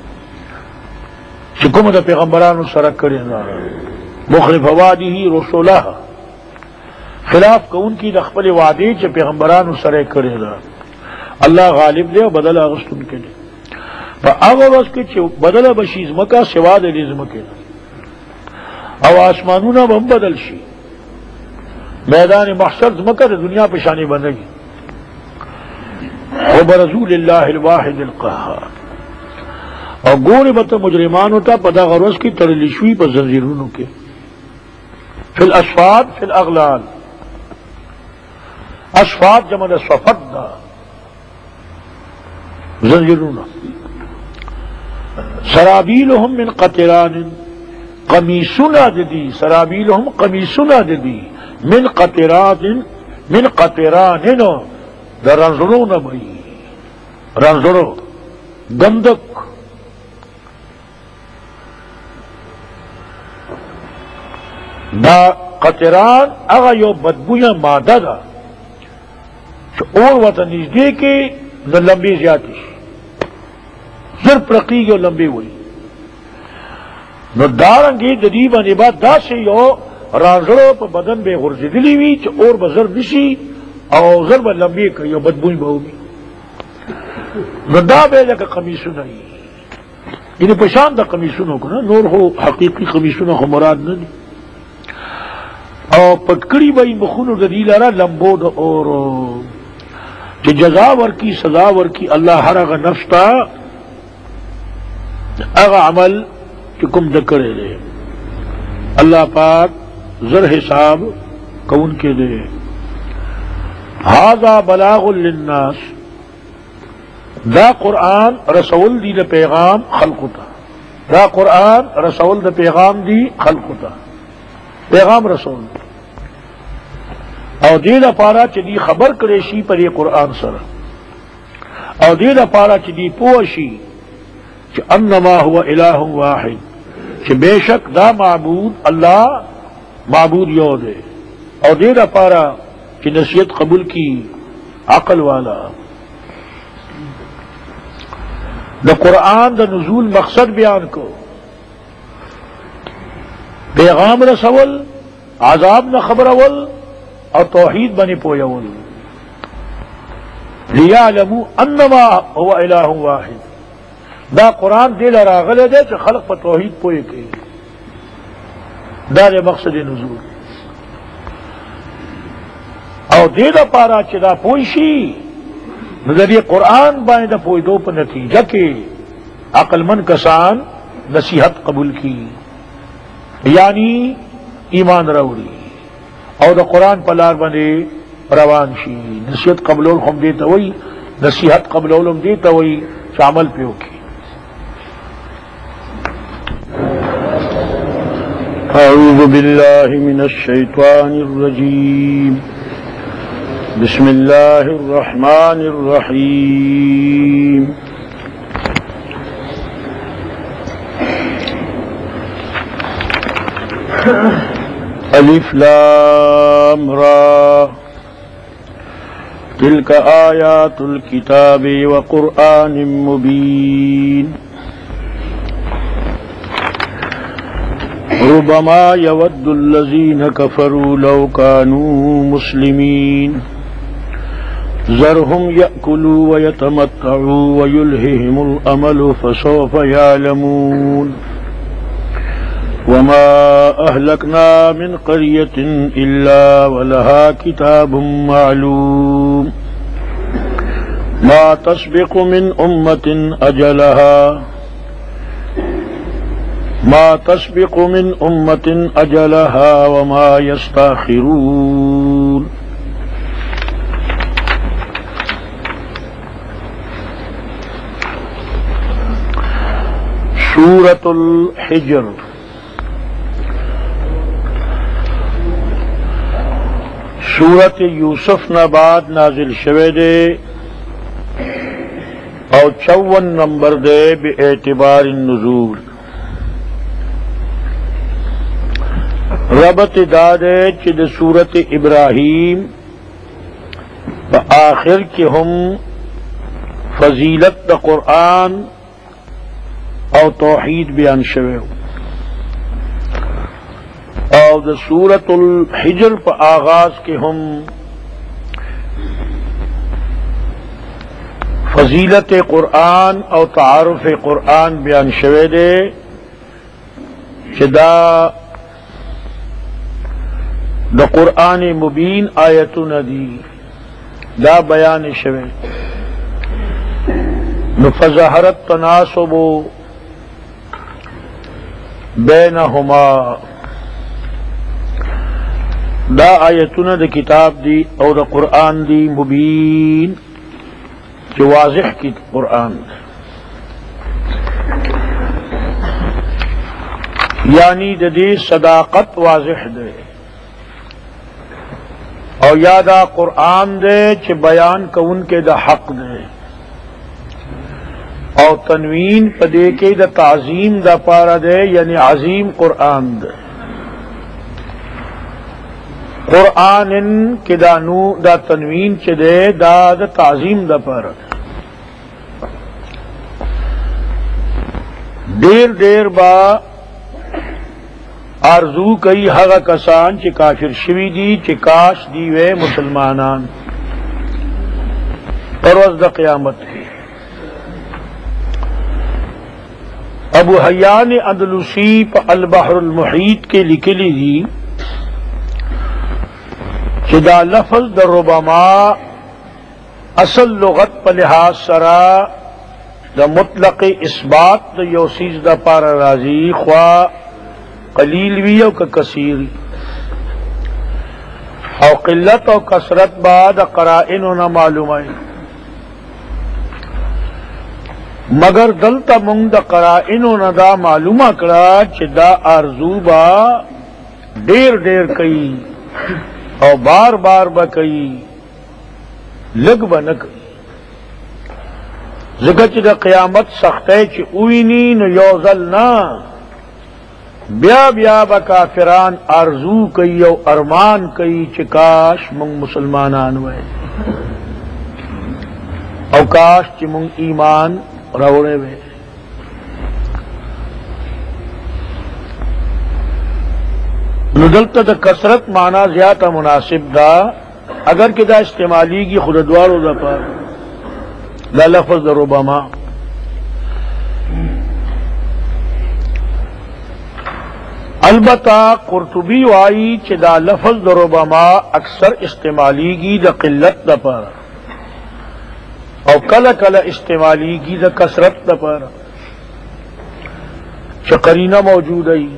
چې کومه د پیغمبرانو سره کړې ده، مخلف وعده رسوله، خلاف کوونکي د خپلې وعدې چې پیغمبرانو سره کړې ده. الله غالب دی او بدل اغوستونکی دی. په هغه ورځ کې چې بدله به شي ځمکه سوا د دې ځمکې او آسمانونه به هم بدل شي، میدان محشر ځمکه د دنیا په شانې بندوي. وبرزوا لله الواحد القهار، او ګورې به ته مجرمانو ته په دغه ورځ کې تړلي شوي په زنځیرونو کې، فی الاسفاد فی الاغلال، اسفاد جمع د صفد ده، زنځیرونه. سرابیلهم من قطران، قمیصونه د دي، سرابیلهم قمیصونه د دي، من قطران د رنځرونه به وي، رنځرو ګندک. دا قطران هغه یو بدبویه ماده ده چې اور ورته نږدې کې نو لمبې زیاتې شي، زر پرقیږي او لمبې وي. نو دارنګې د دې باندې به داسې یو رانځړو په بدن به غورځېدلي وي چې اور به زر نشي او زر به لمبې کوي او بدبوی به وي. نو دا به لکه قمیصونه وي، یعنې په شان د قمیصونو که نه، نور خو حقیقي قمیصونه خو مراد نه دي. او پټکړي به یې مخونو د دې لره لمبو د اورو چې جزا ورکي سزا ورکي الله هر هغه نفس ته هغه عمل چې کوم د کړی دی. الله پاک زر حساب کوونکی دی. هذا بلاغ للناس، دا قرآن رسول دی د پیغام خلقو ته، دا قرآن رسول د پیغام دی خلقو ته، پیغام رسول او دې لپاره چې دی خبر کړي شي پر قرآن سره او دې لپاره چې دی پوه شي چې انما هو اله واحد چې بشک دا معبود الله معبود یو دی او دې لپاره چې نصیحت قبول کی عقل والا دا قرآن دا نزول مقصد بیان کو پیغام رسول عذاب نہ خبر اول اور توحید بنی پویول لیعلموا انما هو الہ واحد دا قرآن دل راغل دے کہ خلق پر توحید پوئے کے دا دے مقصد نزول او دے دا پارا چدا پوئشی نظریہ قرآن بانے دا پوئی دو پر نتیجہ کے عقل مند کسان نصیحت قبول کی یعنی ایمان راوڑی او دا قرآن پلار بنے روان شی نصیحت قبلول ہم دیتا ہوئی نصیحت قبلول ہم دیتا ہوئی شامل پیو کی اعوذ باللہ من الشیطان الرجیم بسم اللہ الرحمن الرحیم الف لام را تلك آیات الكتاب وقرآن مبین ربما يود الذين كفروا لو كانوا مسلمين ذرهم يأكلوا ويتمتعوا ويلههم الأمل فسوف يعلمون وما أهلكنا من قرية إلا ولها كتاب معلوم ما تسبق من أمة أجلها وما يستأخرون سورة الحجر سورت یوسف نباد نازل شوے دے اور 54 نمبر دے بے اعتبار النزول ربط دادے چد سورت ابراہیم آخر کی ہم فضیلت دا قرآن اور توحید بیان شوے اور دا سورت الحجر پر آغاز کے ہم فضیلت قرآن اور تعارف قرآن بیان شوے دے چدا دا قرآن مبین آیتون دی دا بیان شوے فظہرت تناسب بینہما دا آیتون دا کتاب دی اور دا قرآن دی مبین جو واضح کی قرآن یعنی دا دی صداقت واضح دے اور یادا قرآن دے چھ بیان کون کے دا حق دے اور تنوین پدے کے دا تعظیم دا پارا دے یعنی عظیم قرآن دے قرآن کے دا نو دا تنوین چھ دے دا تعظیم دا پارا دے دیر دیر با آرزو کئی حغا کسان چی کافر شوی دی چی کاش دیوے مسلمانان پروز دا قیامت کی ابو حیان اندلسی پا البحر المحیط کے لکلی دی چی دا لفظ دا ربما اصل لغت پا لحاظ سرا دا مطلق اثبات دا یوسیز دا پارا رازی خواہ قلیل بھی او کثیر او قلت او کثرت بعد قرائن نہ معلوم ہے مگر دلتا منگ دا قرائن نہ دا معلومہ کرا چھ دا آرزو با دیر دیر کئی او بار بار بکئی لگ بنک ذکر چی دا قیامت سختے چی اوینی نو یوزل نا بیا بیا با کافران آرزو کئی او ارمان کئی چی کاش منگ مسلمانان وے او کاش چی منگ ایمان روڑے وے. ندلتا دا کثرت معنی زیادہ مناسب دا اگر کہ دا استعمالی کی خوددوارو دا پر دا لفظ دا ربما البتہ قرطبی وائی چھ دا لفظ دا ربما اکثر استعمالی کی دا قلت دا پر او کل کل استعمالی کی دا کثرت دا پر چھ قرینہ موجود ہے.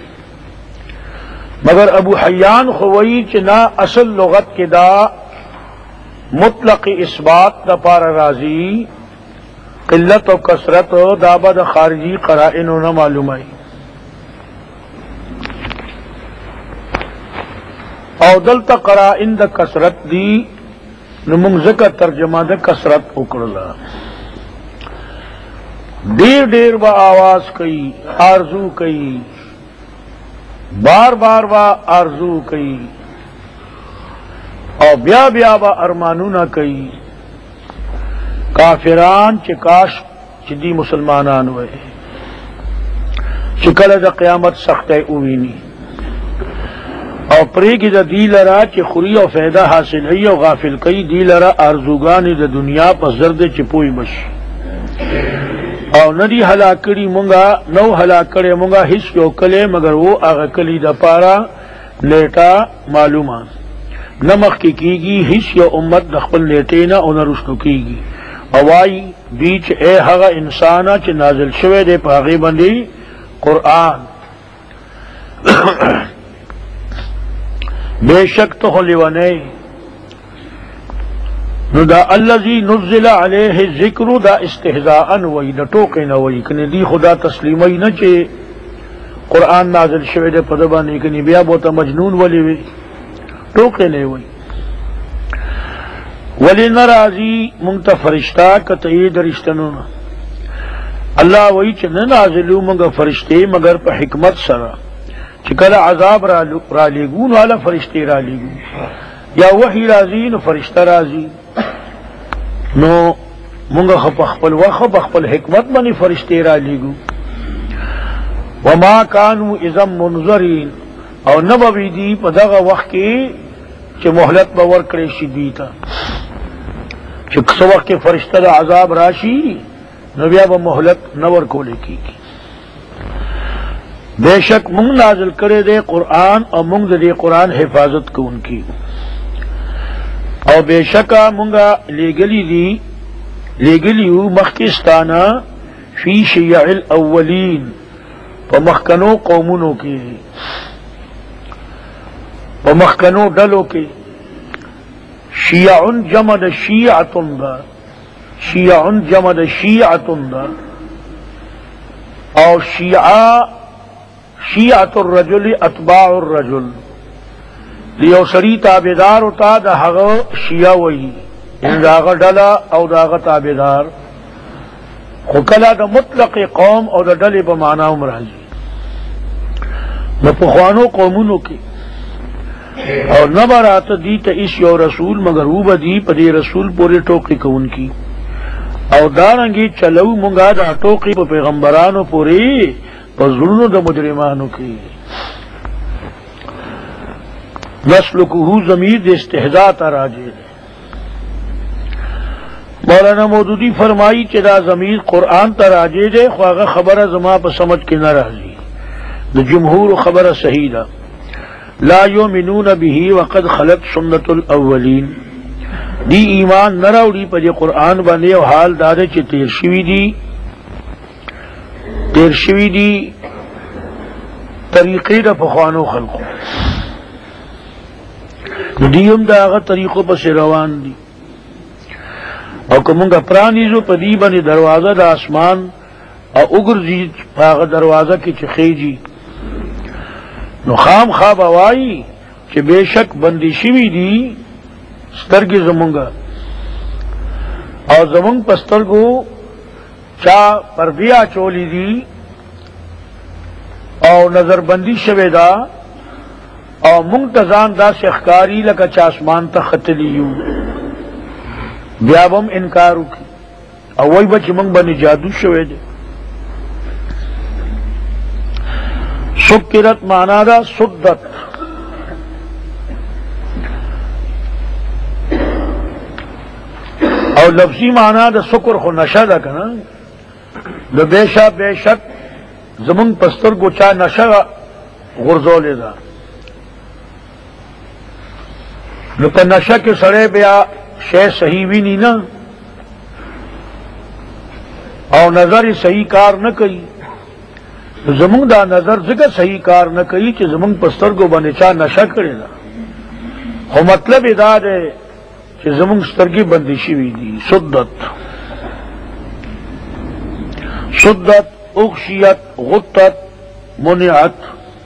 مگر ابو حیان خوئی چنا اصل لغت کے دا مطلق اثبات دا پار راضی قلت و کثرت دابا دا خارجی قرائن نہ معلوم آئی او دلتا قرائن دا کثرت دی نمنگز کا ترجمہ دا کثرت اکڑلا دیر دیر با آواز کئی آرزو کئی بار بار با آرزو کئی او بیا بیا با ارمانو نہ کئی کافران چکاش چدی مسلمانان ہوئے چکل دا قیامت سخت اوینی او پری کی دا دی لرا چی خوری او فیدہ حاصل ہے او غافل کئی دی لرا آرزوگانی دا دنیا پس زرد چپوئی بش او ندی ہلاکڑی منگا نو ہلاکڑے منگا حس یو کلے مگر وہ آغا کلی دا پارا لیٹا معلومان نمخ کی گی حس یو امت دخپل لیٹینا او نرشتو کی گی اوائی بیچ اے حغا انسانا چھ نازل شوے دے پاغی بندی قرآن بے شک تو لیوانے نو دا اللذی نزل علیہ ذکر دا استہزاءن وی دا ٹوکے نہ وی کنی دی خدا تسلیمی نہ چے قرآن نازل شوے دے پدبانی کنی بیا بوتا مجنون ولی وی ٹوکے نہیں وی ولی نرازی منگتا فرشتہ کتعید رشتنونا اللہ وی چے نازلو منگا فرشتے مگر پا حکمت سرا چکل عذاب را لیگون والا فرشتے را لیگون یا وحی رازی نو فرشتہ رازی نو منگا خپل وخب خپل حکمت بنی فرشتے را لیگو وما کانو اذا منظرین او نبوی دی پا دغا وقت کی چھ محلت باور کرے شدیتا چھ کسو وقت کے فرشتہ دا عذاب راشی نبیا با محلت نور کولے کی بے شک منگ نازل کرے دے قرآن اور منگ دے قرآن حفاظت کو ان کی او بے شکا منگا لیگلیو مخکستانا فی شیع الاولین پمخکنو قومنوں کے پمخکنو ڈلو کے شیعن جمد شیعتن دا شیعن جمد شیعتن دا او شیعت الرجل اتباع الرجل لیو سری تابدار ہوتا دا حغ شیعہ وی ان داغ ڈلا او داغ تابدار خکلا دا مطلق قوم او دا ڈل بمانا امراضی نپخوانو قومونو کی اور نبرات دی تا اس یو رسول مگر وہ بدی پدی رسول پورے ٹوکی کو ان کی او دارنگی چلو منگا دا ٹوکی پا پیغمبرانو پوری پا ظلمو دا مجرمانو کی نسلکہو ضمیر دے استحضاء تا راجے دے. مولانا مودودی فرمائی چدا ضمیر قرآن تا راجے دے خواہ خبر زما پا سمجھ کے نہ راضی دا جمہور خبر صحیح دا لا یؤمنون به وقد خلت سنت الاولین دی ایمان نہ راوڑی پا جے قرآن بانے و حال دادے چے تیر شوی دی طریقے دا پخوانو خلقو دیم دا آغا طریقوں پس روان دی او کمونگا پرانیزو پا دی بانی دروازہ دا آسمان او اگر زید آغا دروازہ کی چخیجی نو خام خواب آوائی کہ بے شک بندی شوی دی سترگی زمونگا اور زمونگ پسترگو چا پردیا چولی دی اور نظر بندی شوی دا اور منتظان دا شخکاری لکا چاسمان تا خطلیو بیابم انکارو کی اور وہی بچ منگ بنی جادو شوی دے. سکرت مانا دا سدت اور لفظی مانا دا سکر خو نشہ دا کنا دا بے شک زمن پستر کو چا نشہ غرزو لے دا نو پا نشہ کے سڑے بیا شے صحیح بھی نہیں نا اور نظر صحیح کار نہ کئی زمون دا نظر ذکر صحیح کار نہ کئی کہ زمون پستر کو بنے چا نشہ کرے دا ہو مطلب ادا دے کہ زمون سترگی بندشی ہوئی دی. سدت اغشیت غطت منعت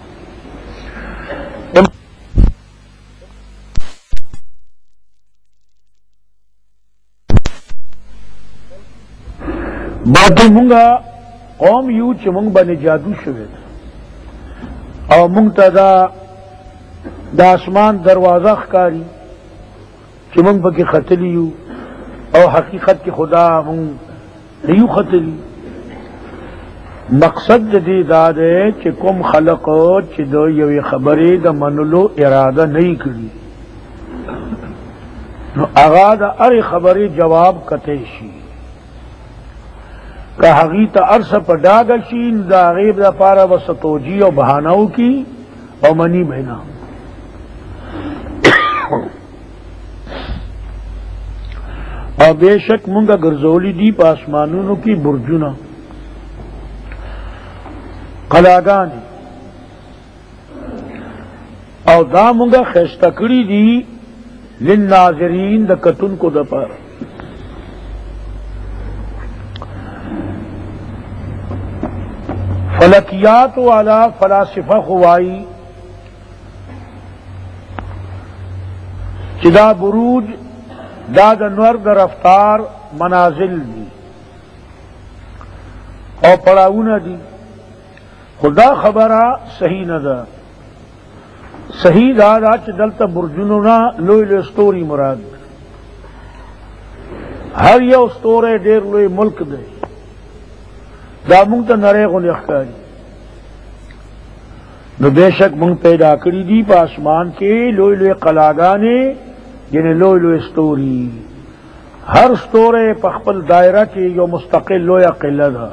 باتو منگا قوم یو چی منگ بانی جادو شوید او منگ تا دا آسمان دروازہ خکاری چی منگ پکی خطلی یو او حقیقت کی خدا منگ نیو خطلی. مقصد دی دا دے چی کم خلق چی دو یوی خبری دا منلو ارادہ نہیں کری نو اغا دا اری خبری جواب کتیشی کہ حقیقت عرص پر ڈاگشین دا غیب دا پارا و ستوجی و بہاناو کی او منی بہنا اور بے شک منگا گرزولی دی پا آسمانونو کی برجونا قلاگانی او دا منگا خیستکڑی دی للناظرین دا کتن کو دا پارا. فلکیات والا فلاسفہ خوائی چدا بروج دا نور دا رفتار منازل دی اور پڑاؤنا دی خدا خبرہ صحیح نہ دا صحیح دا چ دلتا برجنونا لوئی لوئی اسطوری مراد ہر یہ اسطورے دیر لوئی ملک دے دا منگ تا نرے غنی اخکاری نو بے شک منگ پیدا کری دی پا آسمان کے لوئی لوئی قلاگانے یعنی لوئی لوئی اسطوری ہر اسطورے پخپل دائرہ کی یو مستقل لویا قلہ دا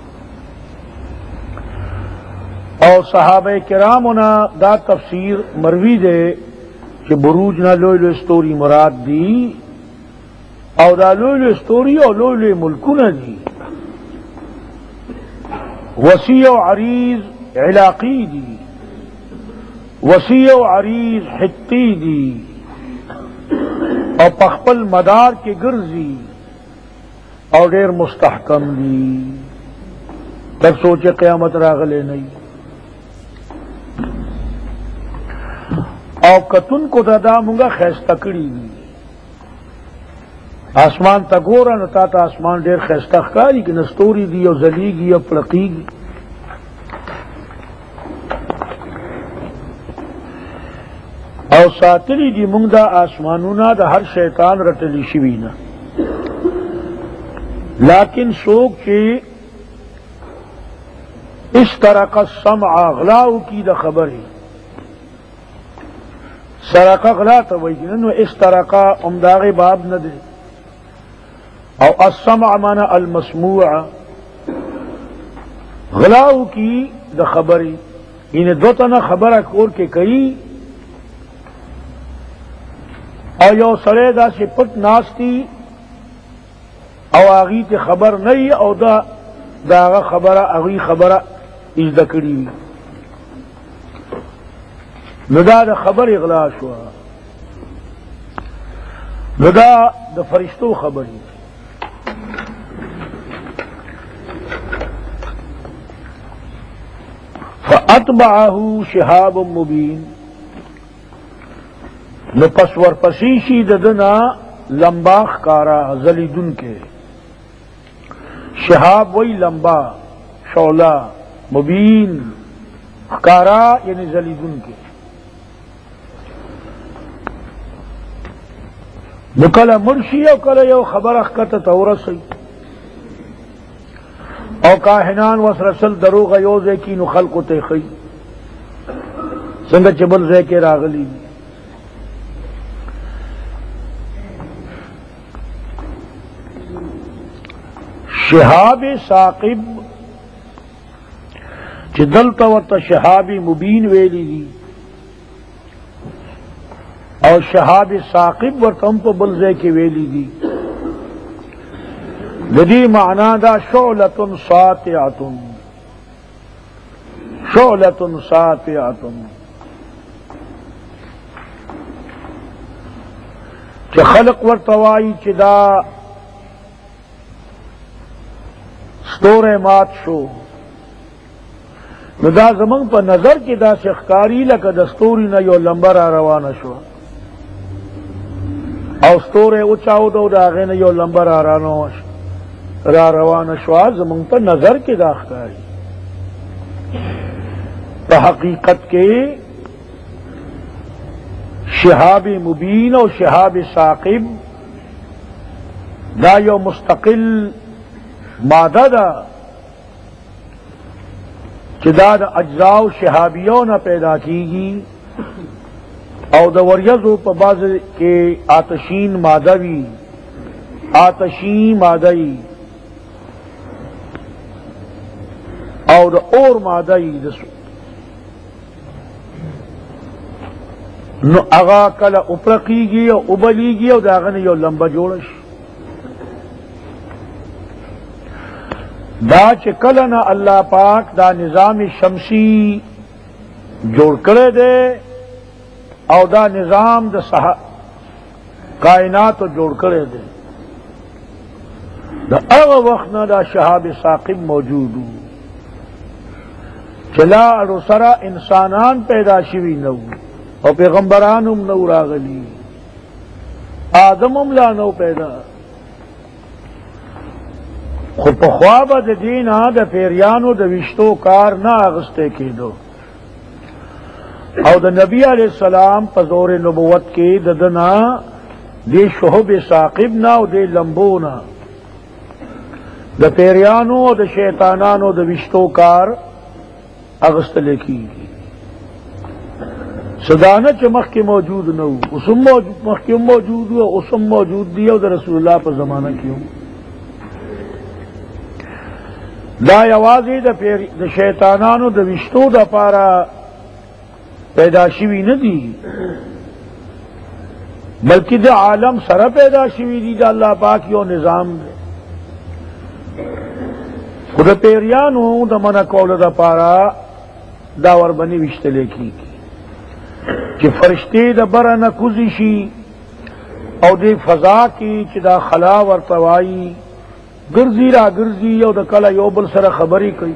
اور صحابہ کرامنا دا تفسیر مروی دے کہ بروج نہ لوئی لوئی اسطوری مراد دی اور دا لوئی لوئی اسطوری اور لوئی لوئی ملکونا دی وسیع و عریض علاقی دی وسیع و عریض حتی دی اور پخپل مدار کے گرزی اور دیر مستحکم دی تب سوچے قیامت راغلے نہیں اور کتن کو دادا منگا خیستکڑی دی آسمان تا گورا نتا تا آسمان دیر خیستخ کاری کہ نستوری دی او زلیگی او پلقیگی او ساتری دی منگ دا آسمانونا دا ہر شیطان رتلی شوینا لیکن سوک چی اس طرح کا سمع غلاو کی دا خبری سرقہ غلا تا ویجنن و اس طرح کا امداغ باب نہ دے او السمع مانا المسموع غلاو کی دا خبری انہیں دو تنا خبر کور کے کئی او یو سڑے دا سے پٹ ناستی او آغی تے خبر نہیں او دا آغا خبر آغی خبر از دکڑی ندا دا خبر اغلا شوا ندا دا فرشتو خبری فأتبعه شهاب مبین نو پس ورپسی شي ددنا لمبا خکارا زلیدن کے شہاب وہی لمبا شعلہ مبین خکارا یعنی زلیدن کے نو کله مرشی او کله یو خبر اخکت تورسی او کاهنان وسرسل دروغ یوزے کی نو خلقو تیخی سنگا چبل زے کے راغلی شہاب ثاقب چی دلتا ورطا شہاب مبین ویلی دی اور شہاب ثاقب ورطا ہم پا بلزے کی ویلی دی لدی معنی دا شعلت ساطعت شعلت ساطعت چی خلق ورطوائی چی دا ستور مات شو نو دا زمان پا نظر کی دا سخکاری لکا دستوری نا یو لمبر روان شو او ستور اچاو دو دا غین یو لمبر روان شو زمان پا نظر کی دا خکاری پا حقیقت کے شہاب مبین و شہاب ثاقب دا یو مستقل مادہ دا چدا دا اجزاء شہابیوں نہ پیدا کی گی او دا وریزو پا باز کے آتشین مادوی آتشین مادوی او دا اور مادوی نو اغا کلا اپرقی گی او ابلی گی او دا غنی یو لمبا جوڑش دا چکلنا اللہ پاک دا نظام شمسی جوڑ کرے دے او دا نظام دا کائنات جوڑ کرے دے دا اغا وقتنا دا شہاب ثاقب موجود ہو چلا رسرا انسانان پیدا شوی نو او پیغمبرانم نو راغلی آدمم لا نو پیدا خو په خواب د دینا د پیریانو د وشتو کار نه اغسته کېدو او د نبی علیہ السلام په زور نبوت کې د دنا دی شهب ثاقب نه او د لمبونا د پیریانو او د شیطانانو د وشتو کار اغسته لیکيږي صدانه چې مخکې موجود نه وو اوسم مخکې موجود او اوسم موجود دی او د رسول الله په زمانہ کې دا یوازې د شیطانانو د وشتو د پاره پیدا شوی نه دي بلکې د عالم سره پیدا شوی دي د الله پاک یو نظام دی خود پیریانو د منع کولو د پاره دا ور باندې وشتل کیږي چې فرشتي د بره نه کوزي شي او د فضا کې چې دا خلا ورتوای گرزی را گرزی یو دا کلا یو بل سر خبری کئی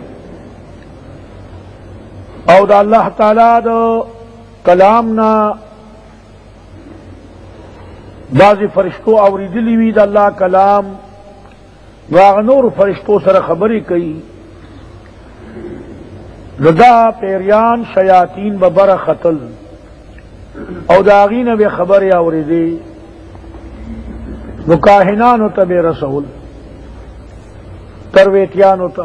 او دا اللہ تعالی دا کلامنا بعضی فرشتو اوریدلی وی دا اللہ کلام واغنور فرشتو سر خبری کئی دا پیریان شیاطین ببر خطل او دا آغین بے خبری اوریدی نکاہنانو تب رسول ترویتیان ہوتا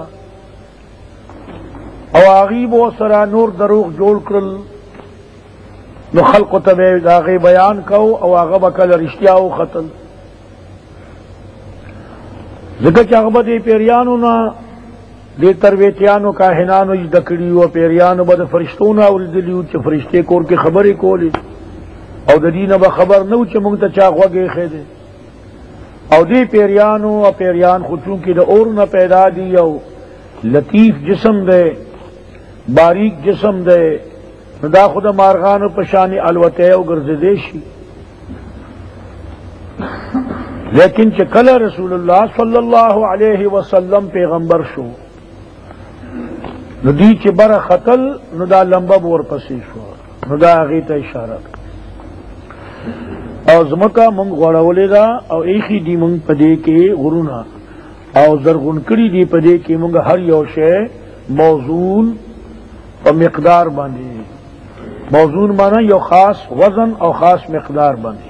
او آغیب و سرا نور دروغ جوڑ کرل نو خلق و تبی آغی بیان کو او آغب کل رشتیاو خطل ذکر چا آغب دی پیریانو نا دی ترویتیانو کاہنانو دکڑیو و پیریانو با دا فرشتونا اوردلیو چا فرشتے کور کی خبری کولی او دا دین با خبر نو چا منگتا چاقوگی خیدے او دی پیریانو او پیریان خود چونکہ دا اور نہ پیدا دی او لطیف جسم دے باریک جسم دے دا خود مارغانو پشانی الوتے او گرزدیشی لیکن چکل رسول اللہ صلی اللہ علیہ وسلم پیغمبر شو نو دی چی بر خطل نو دا لمبا بور پسی شو نو دا اغیتا اشارت او زمکا منگ غوڑولی دا او ایخی دی منگ پدے کے غرونا او زرغن کری دی پدے کے منگ ہر یو شے موزون و مقدار باندے موزون مانا یو خاص وزن او خاص مقدار باندے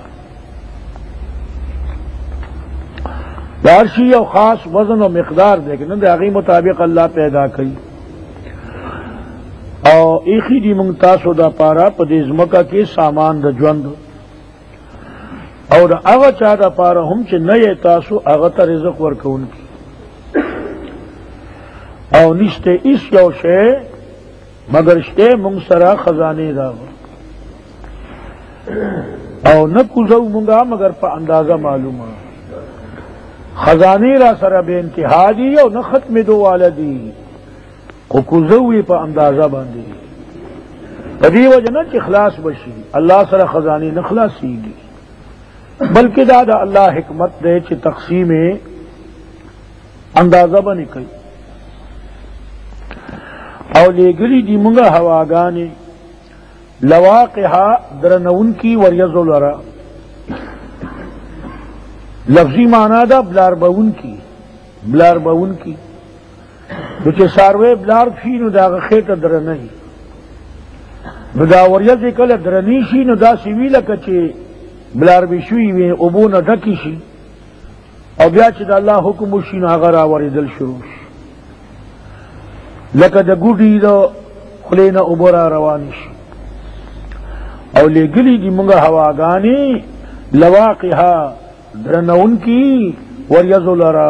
دارشی یو خاص وزن و مقدار دے کہ نہ آغی مطابق اللہ پیدا کری او ایخی دی منگ تاسو دا پارا پدے زمکا کے سامان دا جوند او دا اغا چا دا پارا ہم چے نئے تاسو اغا تا رزق ورکون کی او نشتے اس یو شے مگر شتے منگ سرا خزانے دا او نکوزو منگا مگر پا اندازہ معلوم خزانے را سرا بے انتہا دی او نختم دو والا دی کوزوی پا اندازہ باندی پدی وجہ نا چی خلاص بشی اللہ سرا خزانے نخلاصی دی بلکہ دا اللہ حکمت دے چی تقسیم اندازہ بنی کئی او لے گلی دی منگا ہواگانے لواقہا درنون کی وریزو لرا لفظی معنی دا بلار باون کی تو چے ساروے بلار فی نو دا خیط درنی نو دا وریز کل درنی شی نو دا سوی لکا چے بلار بشوی وی ابو نہ ڈکی شی او بیا چې د الله حکم وشي نو هغه راوړېدل شروع شي لکه د ګوډي د خولې نه اوبه را روانې شي او لېږلي دي موږ هواګانې لواقها درنونکي وریځو لرا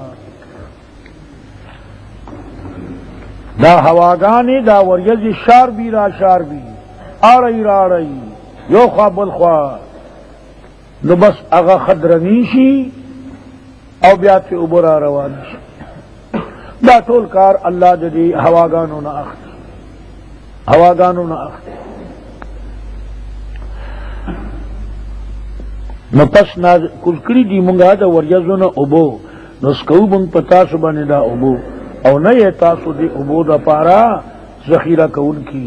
دا هواګانې دا وریځې شاربي را شاربي اړی راړی یو خوا بل خوا نو بس اغا خدرنی شي او بیا ته اوبرا روان شي دا ټول کار الله دې هواګانو نه اخلي نو پس نا کل کړي دي مونږه دا ورجزو نه اوبو نو سکو مونږ پتا سو باندې دا اوبو او نه یې تاسو دې اوبو دا پارا ذخیرہ کون کی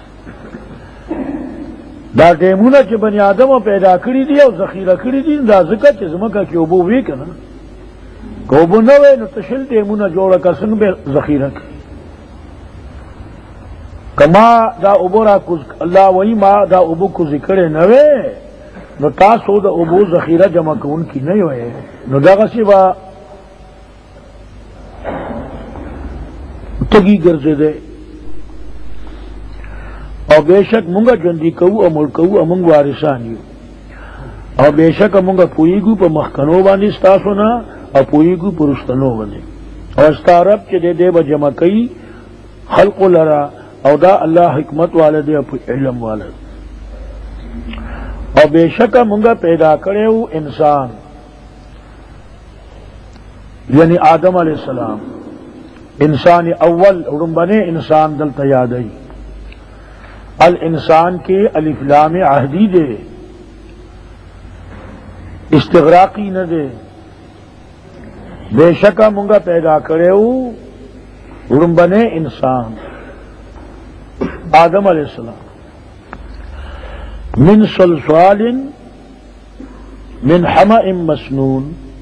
دا ټیمونه چې بنی آدم پیدا کړی دي او ذخیره کړی دي دا ځکه چې زمکه کې اوبو وی کنه کوبو نه وای نو تشل ټیمونه جوړه کسن به ذخیره کړي کما دا اوبو را کوز الله وای ما دا اوبو کو ذکر نه وای نو تاسو دا اوبو ذخیره جمع کون کی نه وای نو دا غسی با تگی ګرځي ده او بیشک مونگا جندی کو او ملک کو او مونگ وارثان یو او بیشک مونگا پویگو پا مخکنو باندی ستاسو نا او پویگو پا رستنو باندی او استارب چی دے دے با جمع کئی خلق لرا او دا اللہ حکمت والا دے پا علم والا او بیشک مونگا پیدا کرے ہو انسان یعنی آدم علیہ السلام انسان اول رنبنے انسان دلتا یادئی الانسان کے الف لام عہدی دے استغراقی نہ دے بے شکا منگا پیدا کرے ہو رنبنے انسان آدم علیہ السلام من صلصال من حمأ مسنون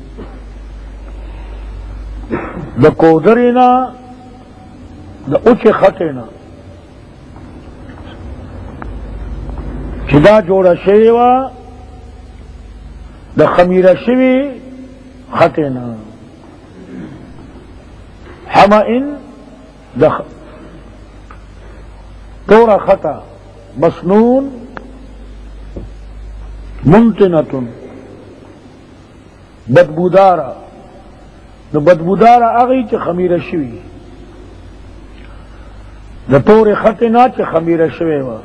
دا کودرینا دا اچ خطینا چدا جوڑا شوی وا دا خمیره شوی خطینا حمائن دا تورا خطا مسنون ممتنتن بدبودارا دا بدبودارا اغی چه خمیره شوی دا تور خطینا چه خمیره شوی وا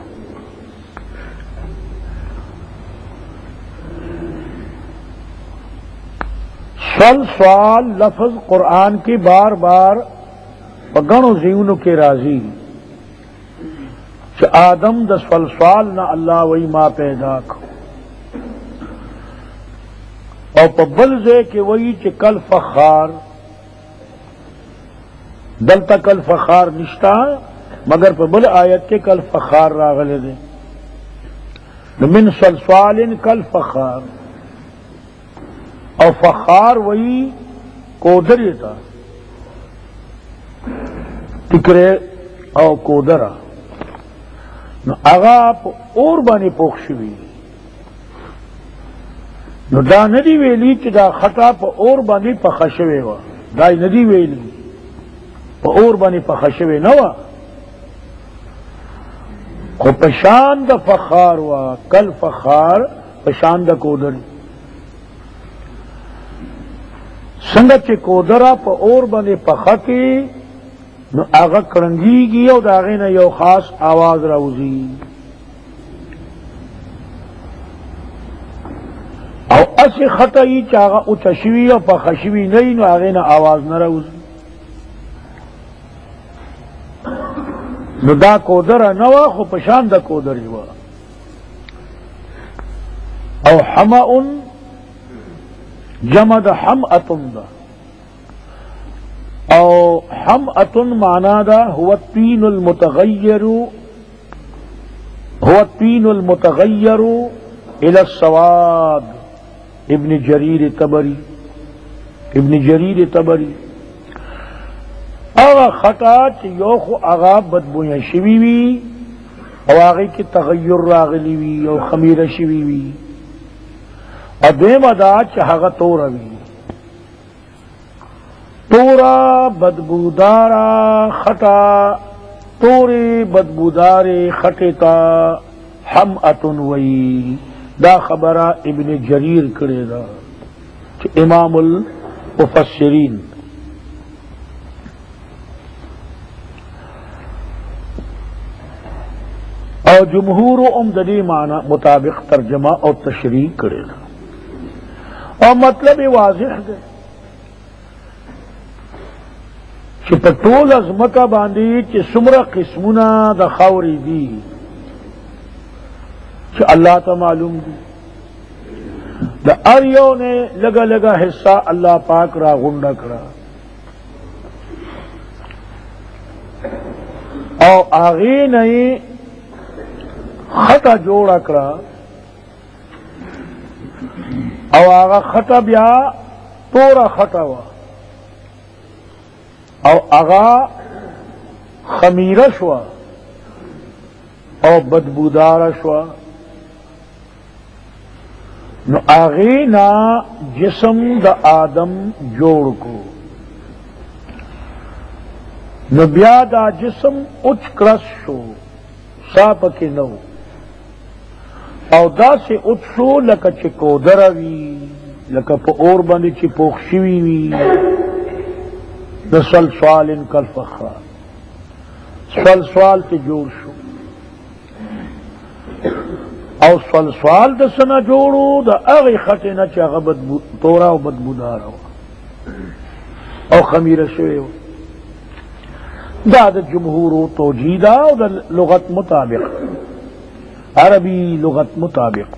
سوال لفظ قرآن کی بار بار گنو زیونوں کے راضی کہ آدم دس فلسوال نہ اللہ وی ما پیدا کو اور پبل زے کہ وہی کل فخار دل تک کل فخار نشتا مگر پبل آیت کے کل فخار راغلے دے من صلصال کالفخار، اور فخار وہی کودری تھا، ٹکرے او کودرا نو اغا پا اور بانی پوکشوی نو دا ندی ویلی چی دا خطا پا اور بانی پخشوی وا، دای ندی ویلی پا اور بانی پخشوی نوا، خو پشان دا فخار وا، کل فخار پشان دا کودری سنگا چی کودرا پا اور بانی پخکی نو آغا کرنگیگی او داغین یو خاص آواز راوزی، او اسی خطایی چی آغا اچشوی او پخشوی نئی نو آغین آواز نراوزی، نو دا کودر نوا خو پشان دا کودری وا، او حمعن جمع دا حمعتن دا، او حمعتن معنی دا هو الطین المتغیر الى السواد، ابن جریر تبری اغا خطا چی یو خو اغا بدبویا شوی وی او آغی کی تغیر راغلی وی او خمیر شوی وی، او دیم ادا چی حغا تورا وی، تورا بدبودارا خطا، توری بدبودار خطتا حمعتن وی، دا خبرہ ابن جریر کرے دا چی امام المفسرین، اور جمہور امدنی معنی مطابق ترجمہ اور تشریح کرے گا، اور مطلب واضح ہے کہ پٹول ازمکا باندی چی سمرا قسمنا دا خاوری دی چی اللہ تا معلوم دی، دا اریو نے لگا لگا حصہ اللہ پاک را غنڈا کرا، اور آغی نئی خطا جوڑا کرا، او آغا خطا بیا تورا خطا وا، او آغا خمیرہ شوا او بدبودارا شوا، نو آغینا جسم دا آدم جوڑ کو، نو بیا دا جسم اچ کرس شو ساپ کی نو، او دا سے اچھو لکا چی کودروی، لکا پا اور بندی چی پوخشوی وی، دا سلسوال کالفخار، سلسوال تی جوڑ شو، او سلسوال دا سنا جوڑو دا اغی خطینا چی اغا تورا و بدبودارا او خمیر شوی و، دا دا جمہور و توجیدہ و دا لغت مطابق، عربی لغت مطابق،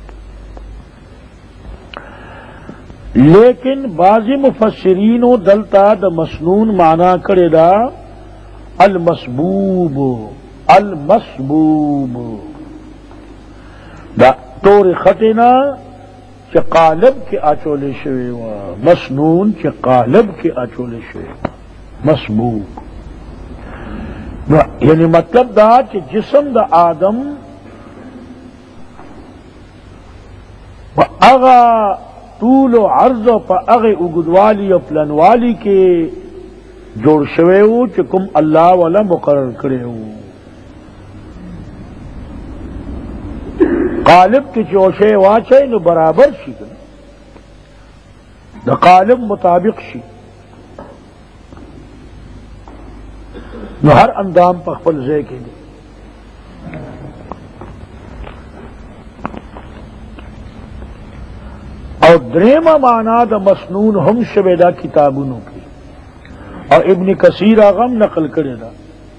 لیکن بعضی مفسرین و دلتا دا مسنون معنی کرے دا المسبوب، دا طور خطنا چی قالب کے آچولے شوے وا، مسنون چی قالب کے آچولے شوے وا، مسبوب یعنی مطلب دا چی جسم دا آدم پا اغا طول و عرض و پا اغا اگدوالی و پلنوالی کے جوڑ شوے ہو چکم اللہ والا مقرر کرے ہو، قالب کی چوشے واچے نو برابر شی دا قالب مطابق شی، نو ہر اندام پا خپل زے کے لئے، اور دریم معنی دا مسنون ہم شبے دا کتابونوں کی، اور ابن کثیر آغم نقل کرے دا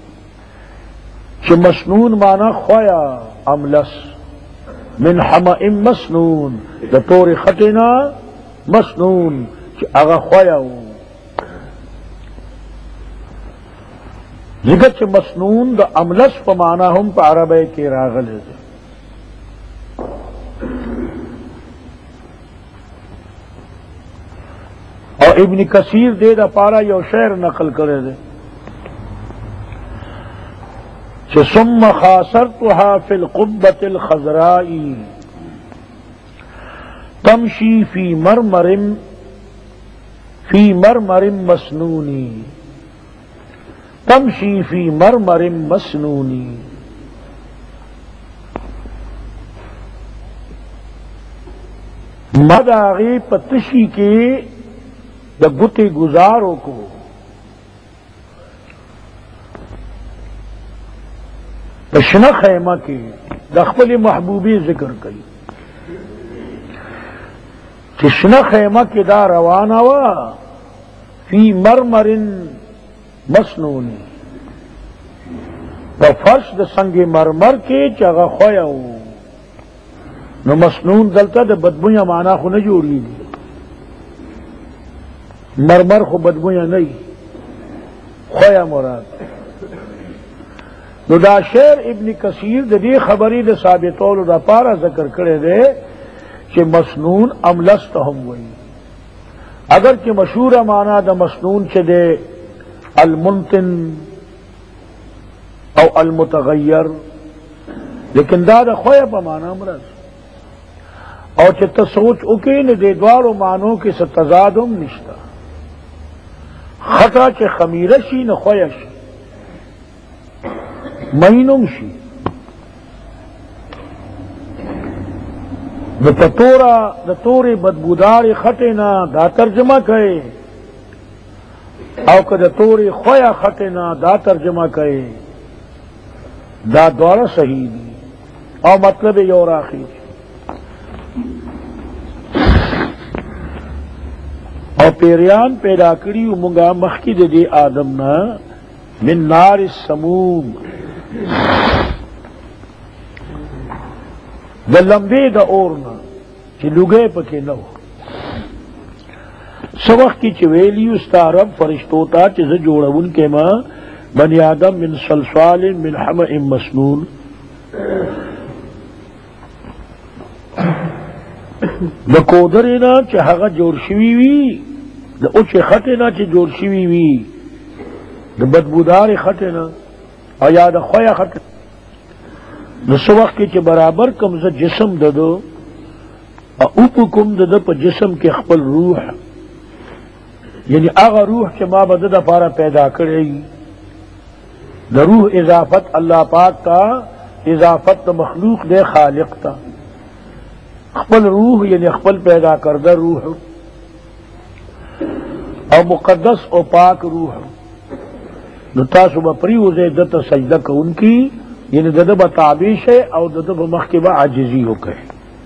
کہ مسنون معنی خوایا املس من حمئ مسنون، دا طور خطنا مسنون کہ اغا خوایا ہوں، ذکر چھ مسنون دا املس پا معنی ہم پا عربے کے راغلے دے، ابن کثیر دے دا پارا یو شعر نقل کرے دے کہ ثم خاصرتها فی القبۃ الخضراء تمشی فی مرمر مسنونی تمشی فی مرمر مسنونی. مد آغی پتشی کے دا گتے گزاروں کو پشنا خیمہ کے دخل محبوبی ذکر کری چشنا خیمہ کے دا روانہ وا فی مرمر مسنونی دا فرش دا سنگ مرمر کے چاگا خویا ہو نو مسنون دلتا دا بدبویاں مانا خو نہ جوڑی دی مرمر خو بدبویاں نہیں خویا مراد. نو دا شعر ابن کثیر دا دی خبری دا ثابتولو دا پارا ذکر کرے دے کہ مسنون املست ہم وئی اگر کہ مشہور مانا دا مسنون چے دے المنتن او المتغیر لیکن دا خویا پا مانا مرض اور چے تصوچ اکی نے دے دوارو مانو کی ستزادم نشتا خطا چے خمیرشی نہ خویشی مینم شی دا توری بدبودار خطنا دا ترجمہ کئے او کہ دا توری خویا خطنا دا ترجمہ کئے دا دوارا صحیح دی او مطلب یور آخی او پیریان پیدا کری منگا مخی دے آدمنا من نار السموم دا لمبے دا اورنا چی لگے پکے نو سوخ کی چویلی استا رب فرشتوتا چیز جوڑون کے ماں بنی آدم من صلصال من حمأ مسنون دا کودرینا چی حقا جوڑ شوی وی دا اوچے خطینا چی جوڑ شوی وی دا بدبودار خطینا آیا دا خویا خطینا نسو وقت کی چی برابر کم زا جسم ددو اوپو کم ددو پا جسم کے خپل روح یعنی آغا روح چی ما بدد پارا پیدا کرے دا روح اضافت اللہ پاک تا اضافت دا مخلوق دے خالق تا خپل روح یعنی خپل پیدا کردہ روح او مقدس او پاک روح نو تاسو با پریوزے دتا سجدہ کون کی یعنی دد بتابیش ہے او دد بمخبہ عاجزی ہو کہے.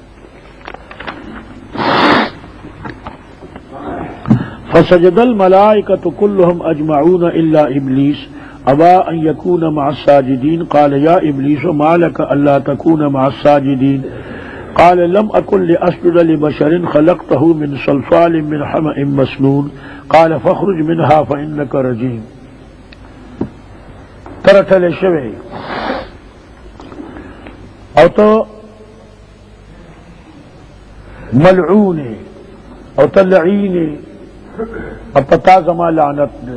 فسجد الملائکۃ کلهم اجمعون الا ابلیس ابا ان یکون مع الساجدین قال یا ابلیس ما لك الا تكون مع الساجدین قال لم اكن لاسجد لبشر خلقته من صلصال من حمأ مسنون قال فاخرج منها فانك رجیم. ترٹل شوے او تو ملعون او تو لعین اب پتا زما لعنت دے.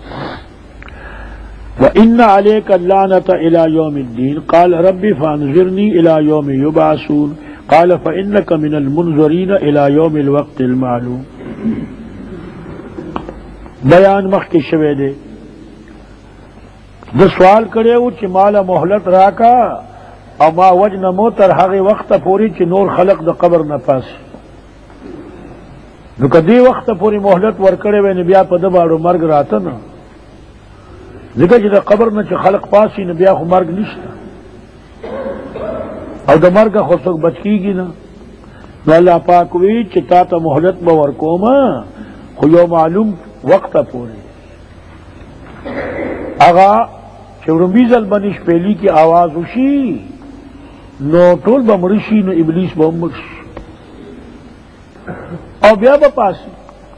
وَإِنَّ عَلَيْكَ اللَّعْنَةَ إِلَى يَوْمِ الدِّينِ قَالَ رَبِّ فَأَنظِرْنِي إِلَى يَوْمِ يُبْعَثُونَ قَالَ فَإِنَّكَ مِنَ الْمُنظَرِينَ إِلَى يَوْمِ الْوَقْتِ الْمَعْلُومِ. بیان مخ کے شوے دے دو سوال کرے ہو چی مالا محلت راکا او ما وجن موتر حقی وقت پوری چی نور خلق دا قبر نہ پاسی نو کدی وقت پوری محلت ورکڑے وے نبیا پا دباڑو مرگ راتا نا ذکر چی دا قبر نا چی خلق پاسی نبیا خو مرگ نشتا او دا مرگ خسک بچ کی گی نا نو اللہ پاکوی چی تا تا محلت با ورکوما خو یو معلوم وقت پوری آغا چورمیزل بنش پیلی کی آواز اشی نو ټول بمرشی نو ابلیس بمرش او بیا بپاسی.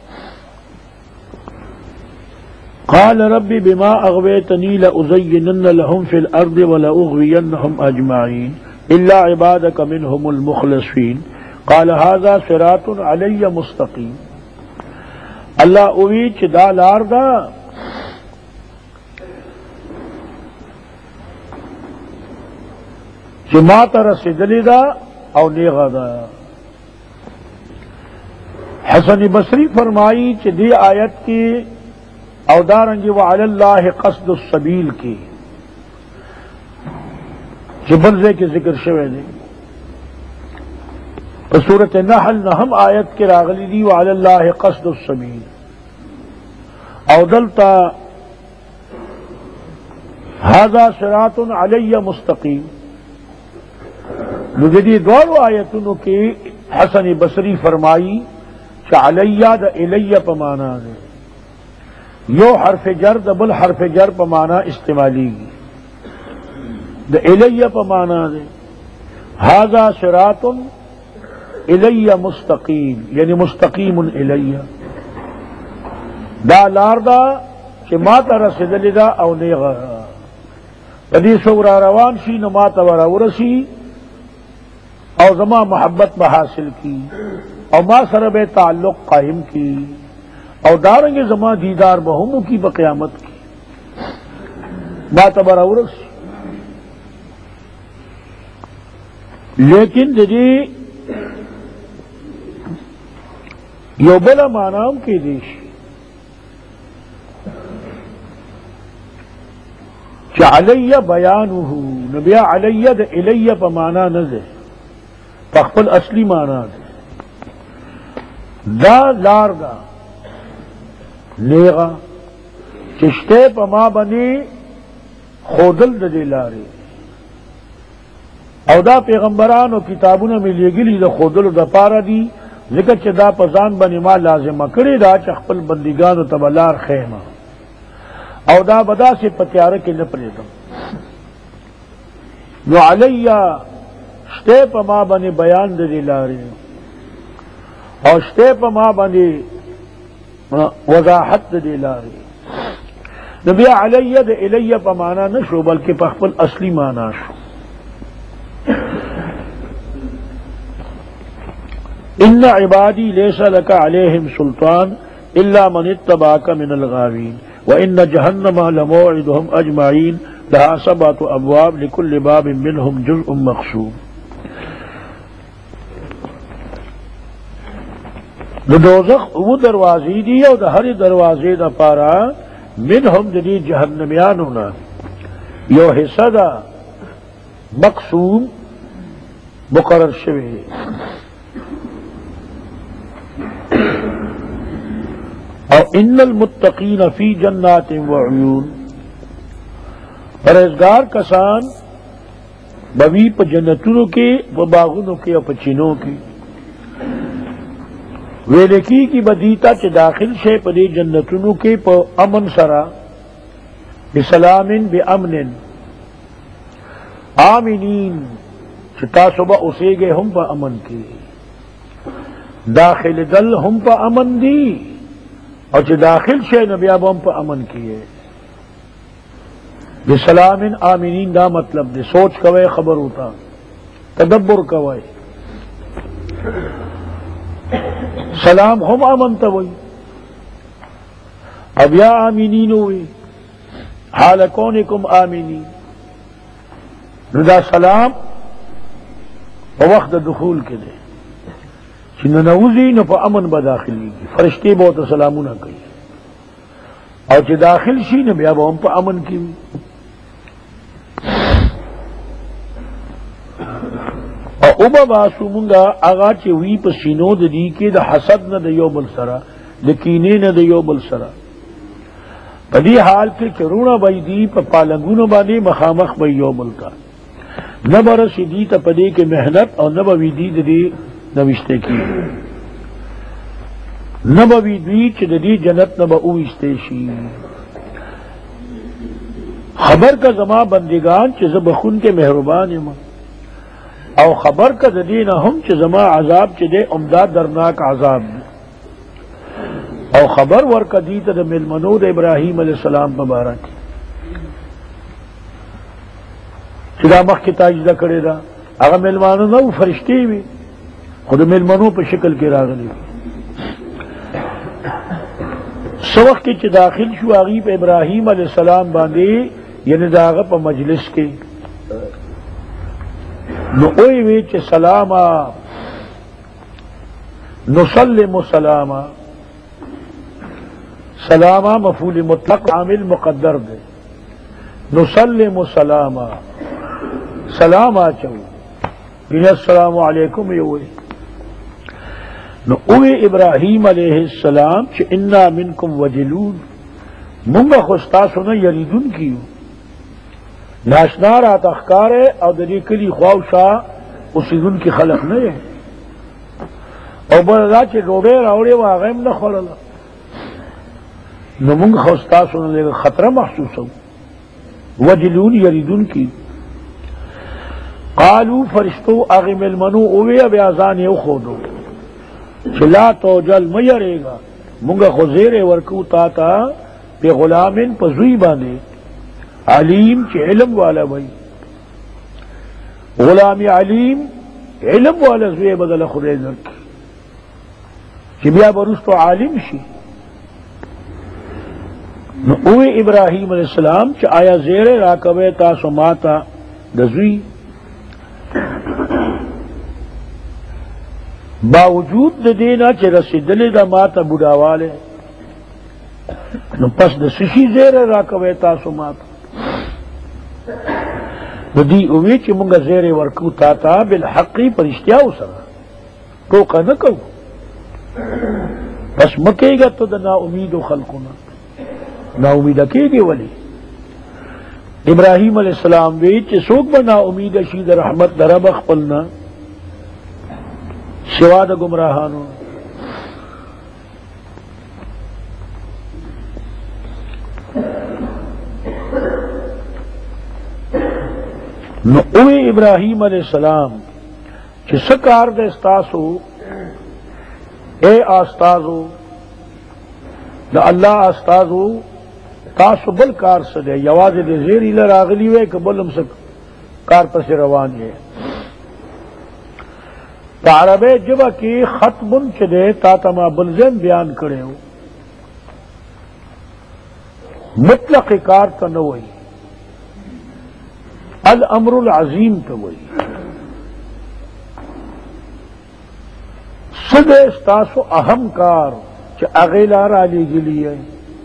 قال رب بما اغویتنی لأزینن لهم فی الارض ولأغوینهم اجمعین الا عبادک منهم المخلصین قال هذا صراط علی مستقیم. اللہ اوی چې دا لار ده چې ما ته رسېدلې ده او نیغه ده. حسن بصری فرمائی چې دې آیت کې او دارنګ وعلى الله قصد السبیل کې چې بل ځای کې ذکر شوی دی په سورۃ النحل نهم آیت کې راغلی دی وعلى الله قصد السبیل او دلتا هذا صراط علی مستقیم. نو دې دوه آیتونو کې حسن بصری فرمائی چې علیہ د الیہ په معنا ده، یو حرف جر د بل حرف جر په معنا استعمالیږي. د الیہ په معنا ده هذا صراط الیہ مستقیم، یعنی مستقیم الیہ، دا لار دا چې ما ته رسېدلې ده او نیغه په دې څو را روان شي نو ما ته ورسي او زما محبت به حاصل کی او ما سره به تعلق قائم کی او دارنګ زما دیدار به هم کی په قیامت کی ما ته ورسي. لیکن د دې یو بل معنی هم کې دي چې علی بیانه، نبی علی د الی په معنا نه ده، په خپل اصلي معنا ده. دا لار دا نیغه چشته په ما باندې خودل د دې لارې او دا پیغمبرانو کتابونه مې لېږلي د خودلو د پاره دي، ځکه چې دا په ځان باندې ما لازمه کړې ده چې خپل بندګانو ته به لار ښیمه او دا به داسې په تیاره کې نه پرېږدم. نو علیه شته په ما باندې بیان د دې لارې او شته په ما باندې وضاحت د دې لارې. نو بیا علیه د الیه په معنا نه شو بلکې په خپل اصلي معنا شو. ان عبادی لیس لک علیہم سلطان الا من اتبعک من الغاوین وان جہنم لموعدهم اجمعین لها 7 ابواب لكل باب منهم جزء مقسوم. د دوزخ وہ دروازې دي او د هر دروازې د پاره منهم د دې جهنميانو نه یو حصہ ده مقسوم مقرر شوی. او ان المتقین فی جنات وعیون، پرہیزگار کسان بوی په جنتونو کې په باغونو کې او په چینو کې ویلکی کی بدیتا چې داخل شي په دې جنتونو کې په امن سره بسلام بامن آمنین چې تاسو به اوسېږئ هم په امن کې، داخل دل هم په امن دی اور جو داخل شے نبی اب ہم پہ امن کیے. بسلام آمینین دا مطلب دے سوچ کوئے خبر ہوتا تدبر کوئے سلام ہم امن تا وئی اب یا آمینین ہوئی حال کونکم آمینین ندا سلام وقت دخول کے دے چې ننوزی نو په امن به داخلیږي، فرشتې به ورته سلامونه کوي او چې داخل شي نو بیا به هم په امن کې وي. او اوبه باسو مونږه هغه چې وی په سینو د دې کې د حسد نه د یو بل سره د کینې نه د یو بل سره په دې حال کې چرونه به دي په پالنګونو باندې مخامخ به یو بل کا نه به رسېدي ته په دې کې محنت او نه به وي دي د دې نوشتے کی نبوی دوی چې د دې جنت نه به اوسته شي. خبر کا زما بندگان چې زه بخون کې مهربان یم او خبر کا د دې نه هم چې زما عذاب چې دې امداد درناک عذاب دی او خبر ورکا دی ته د ملمنو د ابراهیم علیه السلام مبارک چې دا مخکې تاجده کړې ده هغه ملمانو نه فرشتي وي خود ملمنو په شکل کې راغلي سوق کے چ داخل شو آغی پہ ابراہیم علیہ السلام باندھے یعنی داغ پہ مجلس کے نو اوئی وی چ سلاما نسلم سلاما سلاما مفعول مطلق عامل مقدر دے نسلم سلاما سلاما چو یعنی السلام علیکم یوئی نو اوی ابراہیم علیہ السلام چ انا منکم وجلون منگا خستاسو نا یریدون کیو ناشنا رات اخکار ہے او دلی کلی خواوشا اسیدون کی خلق نہیں ہے او بردا چ ڈوڑے راوڑے واغیم نہ خورلا نو منگا خستاسو نا لے خطرہ محسوس ہو وجلون یریدون کی قالو فرشتو اغم المنو اوی اب آزان یو خودو چلا تو جل میرے گا منگا خزیر ورکو تا پہ غلامن پزوی باندے علیم چ علم والا بھائی غلام علیم علم والا زوی بدل خدے درک کہ بیا بروس تو عالم شی نو اوی ابراہیم علیہ السلام چ آیا زیر راکوے تاسو ماتا دزوی باوجود د دینا چې رسیدلې د ماته بوډاواله نو پس د سشي زیره راکوي تاسو ماته نو دی اوی چې مونږه زیره ورکو تا بالحق پرشتیا سره ټوکه نه کوو بس مکیږه ته د نا امید خلقونه نا امید کېږي ولی ابراہیم علیہ السلام وی چې څوک به نا امید شي د رحمت د رب خپلنا سوا د گمراہانو نو اوی ابراہیم علیہ السلام چې سکار د استاسو اے آستازو د الله آستازو تاسو بل کار سره یوازې د زیری لراغلی وې کبلم سک کار پس روان یې عرب جبا کی ختم چدے تاتما بلزم بیان کرے ہو مطلق کار تنوئی الامر العظیم توئی سد استاسو اہم کار چ اغیلار علی گلی ہے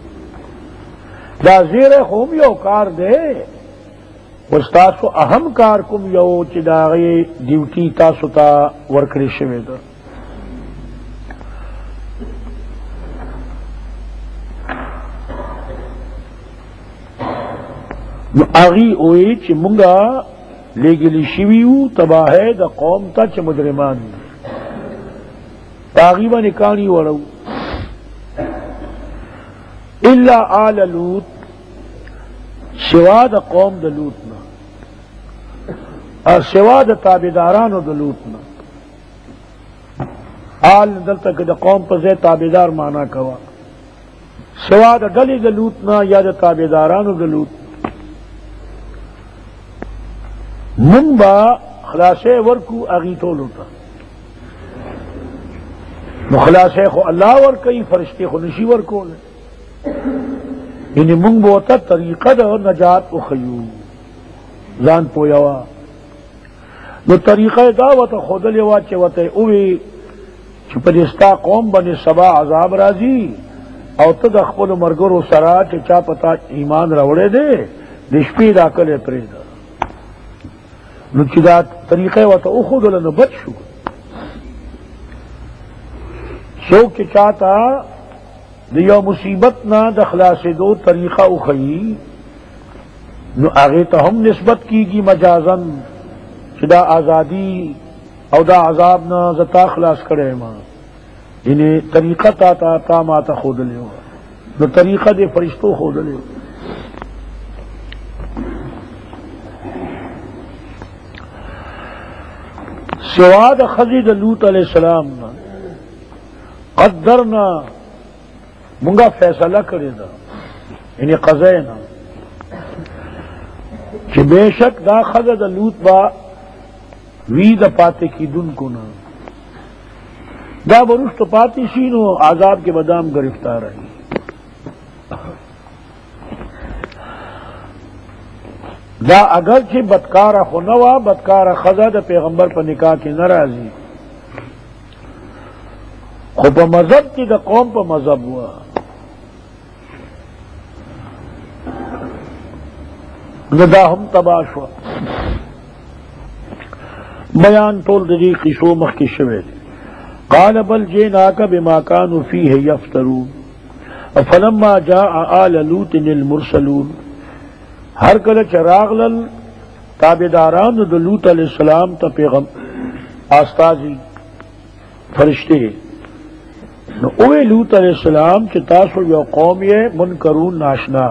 دا زیر خوم یو کار دے استاسو اہم کار کم یو چې داغی ڈیوٹی تاسو تا ورکړی شوی ده نو اغي اوی چې مونږه لګلی شویو تباہی د قوم ته چې مجرمان تاغي باندې کانی وړو الا آل لوط سوا د قوم د لوط نه سوا د تابعدارانو د لوط نه آل دلته کې د قوم په ځای تابعدار معنا کوا سوا د ډلې د لوط نه یا د تابعدارانو د لوط من با خلاصه ورکو اغي ټولو ته نو خلاصه خو الله ورکي فرشتي خو نشي ورکول یعنی منگ بوتا طریقہ دا نجات اخیو زان پویاوا نو طریقہ دعوت خود لیوا چوتا اوی چپدستا قوم بنی سبا عذاب رازی او تد اخبر مرگر و سرا چا پتا ایمان روڑے دے دشپی دا کل پریدا نو چی دا طریقہ وتا اخود لنو بچ شو سوک چاہتا دیو مصیبت نہ دخلا سے دو طریقہ اخی نو آگے تو ہم نسبت کی گی مجازن چدا آزادی او دا عذاب نہ زتا خلاص کرے ماں انہیں طریقہ تا ماتا خود لے ہوا نو طریقہ دے فرشتوں خود لے سوا دا خزید لوط علیہ السلام نا قدرنا منگا فیصلہ کرے دا یعنی قضے نا کہ بے شک دا خزد لوط با وی دا پاتے کی دن کو نا دا برشت پاتی شینو عذاب کے بدام گرفتار رہی دا اگر چې بدکاره خو نه وه، بدکاره ښځه د پیغمبر په نکاح کې نه راځي، خو په مذهب کې د قوم په مذهب وه. نو دا هم تباه شوه. بیان ټول د دې قصو مخکې شوی دی. قال بل جئناک بما كانوا فيه يفترون فلما جاء آل لوط المرسلون. ہر کله چې راغلل تابعداران د لوط علیہ السلام ته پیغام استازي فرشته، نو اوه لوط علیہ السلام چې تاسو یو قوم یې منکرون ناشنا،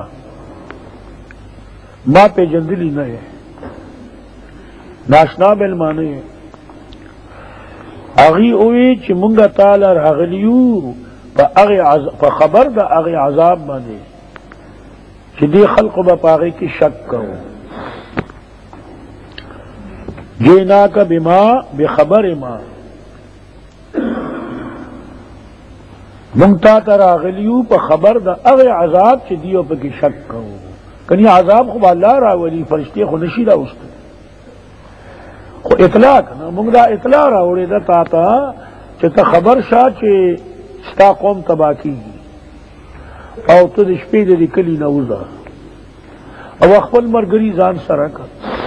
ما پیژندلی نه یې، ناشنا بل معنی اغي اوی چې مونږه تعالی راغلیو په خبر د اغي عذاب باندې چې دی خلقو به پاغي کې شک کوو. جئناک بما بخبر ما، مونږ ته راغلیو په خبر د اغي عذاب چې دیو په کې شک کوو. کني عذاب خو الله راولي، فرشتي خو نشي راوستي، خو اطلاع کنه موږ دا اطلاع راوړې ده تا ته چې ته خبر شه چې ستا قوم تباه کېږي، او ته د شپې د دې کلي نه وځه او خپل ملګري ځان سره کړه.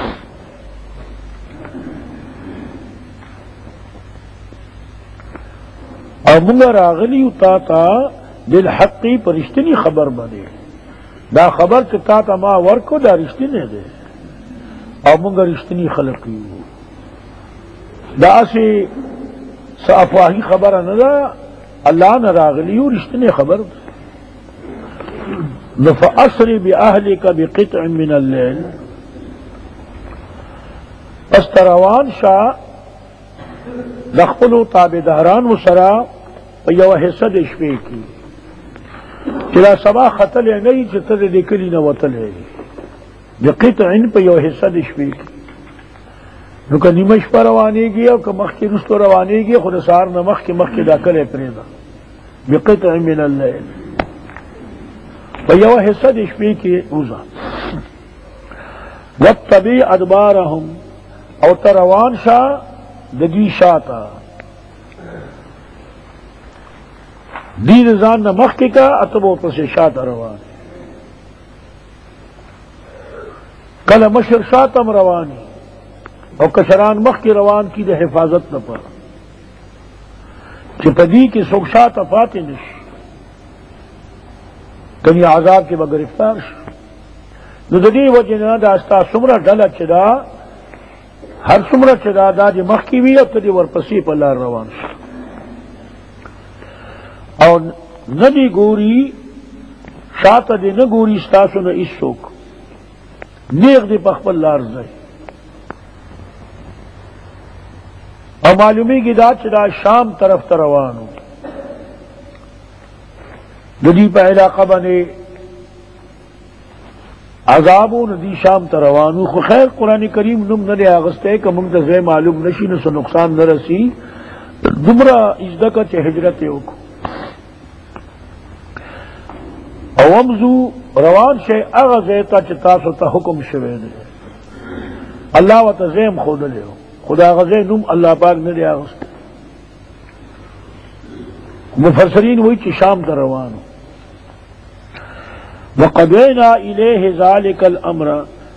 او موږ راغلي یو تا ته بالحق په رښتینې خبر باندې، دا خبر چې تا ته ما ورکو دا رښتینی دی او موږ رښتینی خلق یو. دا اسی افواهی خبره نه ده، الله نه راغلی او رښتینی خبر ده. نو فاسر باهلک بقطع من الليل، پس روان شا د خپلو تابعدارانو سره په یوه حصه د شپې کې چې دا سبا ختلی نه وي چې ته د دې کلي نه وتلی بقطع په یوه حصه د شپې کې. نو که نیمه شپه روانېږي او که مخکې وروستو روانېږي، خو د سهار نه مخکې دا کلی پرېږده. بقطع من الليل، په یوه حصه د شپې کې وځه. واتبع ادبارهم، او ته روان شه د دوی شاته، دوی د ځان نه مخکې که اته به ورپسې شاته روان. کله مشر شاته هم رواني او کشران مخکې روان کی د حفاظت لپاره چې په دې کې څوک شاته پاتې نشي، کني عذاب کې به گرفتار شي. نو د دې وجې نه دا ستا څومره ډله چې دا هر څومره چې دا د مخکې وي او ته دې ورپسې په لار روان شي، او نه دې ګوري شاته دې نه ګوري ستاسو نه هېڅوک، نیغ دې په خپل لار ځئ. او معلومیږي دا چې دا شام طرف ته روانو، د دې په علاقه باندې عذابو ندی شام ته روانو. خو خیر قرآن کریم نوم نه دی اغستی که موږ ته ځای معلوم نشي نو څه نقصان نه رسی، دومره ازده که چې هجرت یې وکړو. او ومزو روان شئ هغه ځای ته چې تاسو ته حکم شوی دی، الله ورته ځای هم ښودلی و، خو د هغه ځای نوم الله پاک نه دی اغستی. مفسرین وایي چې شام ته روانو. وقضينا إليه ذلك الأمر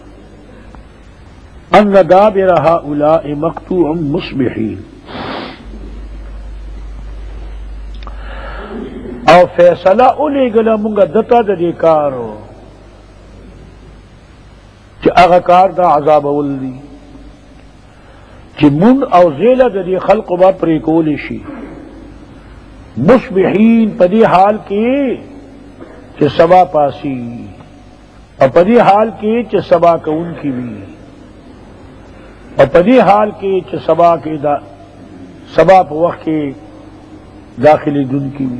أن دابر هؤلاء مقطوع مصبحين. او فیصلہ اولی گلا منگا دتا دا دی کارو چی اغا کار دا عذاب اول دی چی من او زیل دا دی خلق با پریکولی شی مصبحین پا دی حال کی چی سبا پاسی، اور پا دی حال کی چی سبا کون کی بھی، اور پا دی حال کی چی سبا کی سبا پا وقت کی داخلی دن کی بھی،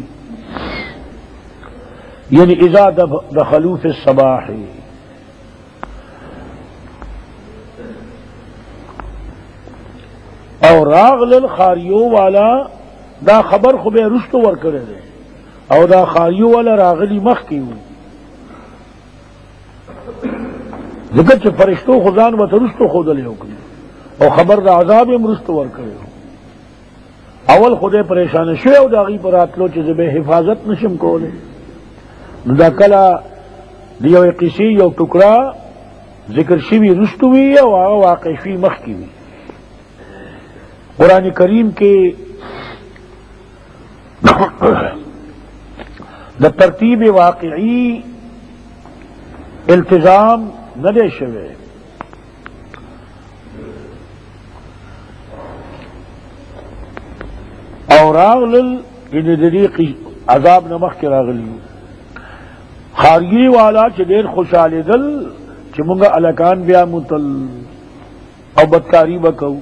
یعنی اذا دخلوا فی الصباح. اور راغل خاریو والا دا خبر خو به رستو ور کړی دی، او دا خاریو والا راغلی مخ کیو ذکر چې فرشتو خدان و ترشتو خودلې وکړي او خبر د عذاب هم رستو ورکړي. اول خدای پریشان شوی او د هغې په راتلو چې زه به حفاظت نشم کولی. نو دا کله د یوې قصې یو ټوکړه ذکر شوي رستو وي او هغه واقع شوي مخکې وي. قرآن کریم کې د ترتیب واقعی التزام نه دی شوی. او راغلل یعنی د دې عذاب نه مخکې راغلي خارجي والا چې ډېر خوشحالېدل چې مونږ الکان بیا متل او بدکاري به کوو.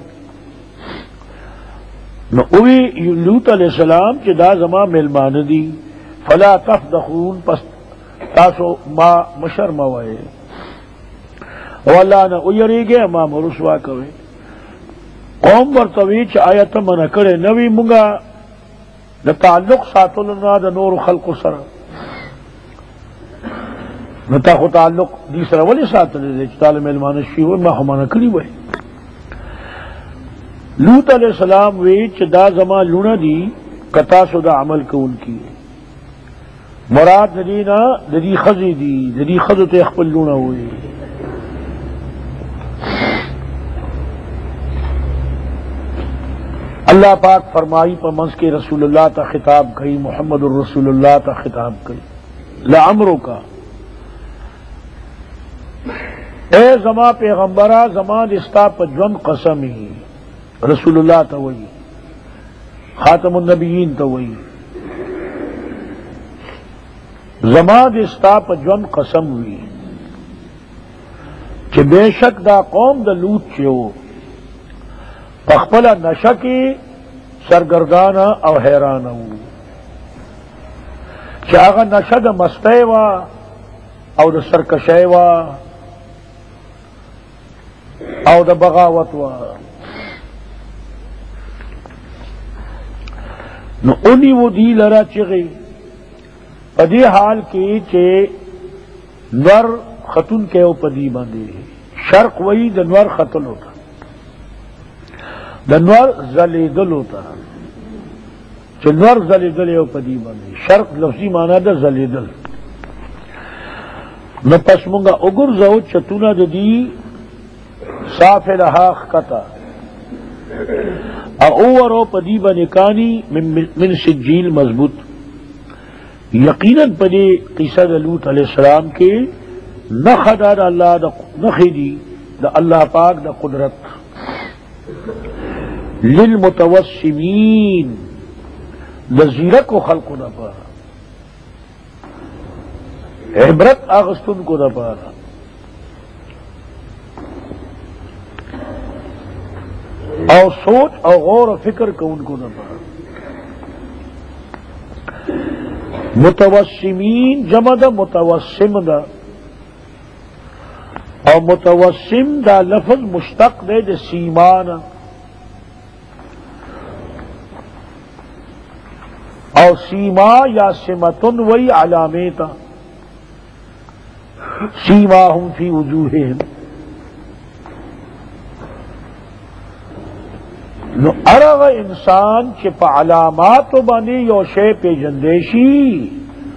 نو اوی لوط علیہ السلام چې دا زما ملمانه دي فلا تفضحون، پس تاسو ما مشرموئے او اللہ نه ویریږئ ما مرسوا کوئ. قوم ورتوی چې آیت منع کړي نوی مونږه د تعلق ساتلو نه د نور خلقو سره. نو تا خو تعلق دې سره ولې ساتلی دی چې تعالی ملمانه شي وي ما خو منع کړي وی. لوط علیہ السلام وی چې دا زما لونه دي کتا سو دا عمل کوونکی مراد ندینا ددی خزی دی ددی خزو ته خپل لونه وی. اللہ پاک فرمائی پر منس کے رسول اللہ تا خطاب کئی محمد الرسول اللہ تا خطاب کئی لعمرو کا اے زما پیغمبرہ زمان استا پجون قسمی رسول اللہ توئی خاتم النبیین توئی زمان استا پجون قسم ہوئی کہ بے شک دا قوم دا لوط چیو پخپلا نشکی سرگردانا او حیرانا ہو چاگا نشد مستے وا او دا سرکشے وا او دا بغاوت وا. نو انہی وہ دی لرا چغی پدی حال کی چے نور خطن کے او پدی باندے شرق وہی دا نور خطن ہوتا دا نور زلیدل ہوتا چے نور زلیدل او پدی باندے شرق لفظی مانا دا زلیدل. نو پس منگا اگر زو چتونا دا دی صاف لحاق کتا اوورو پدی بنکانی من سجیل مضبوط. یقیناً پدی قصہ لوط علیہ السلام کے نخدا دا اللہ دا نخدی دا اللہ پاک دا قدرت للمتوسمین دا زیرک و خلق دا پارا عبرت آغستن کو دا پارا اور سوچ اور غور و فکر کو ان کو نہ پڑا. متوسمین جمع دا متوسم دا اور متوسم دا لفظ مشتق دے دا سیمان اور سیما یا سمتن وی علامیتا سیماہم فی وجوہہم. نو ارغ انسان چې په علاماتو باندې یو شی پیژندشي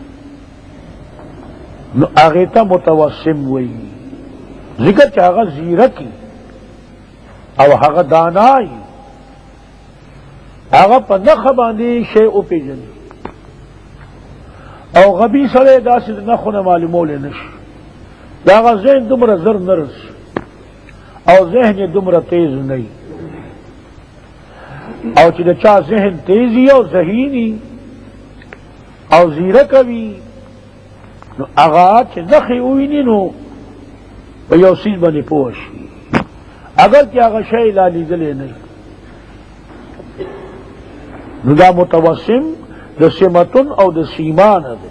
نو هغه ته متوسم وایي. ذکر چې هغه زیرکی او هغه دانای هغه په نخ باندې شی او پیژني او غبي سره داسې نخونه معلومول نشي. دا هغه ذهن دومره زر نرس او ذهن دومره تیز نه او چې د چا ذهن تیزی او ذهینی او زیرک وي نو هغه چې نخې وویني نو په یو څیز باندې پوه شي اگر چې هغه شی لا لیدلی نه نو دا متوسم د سمتن او د سیمانه دی.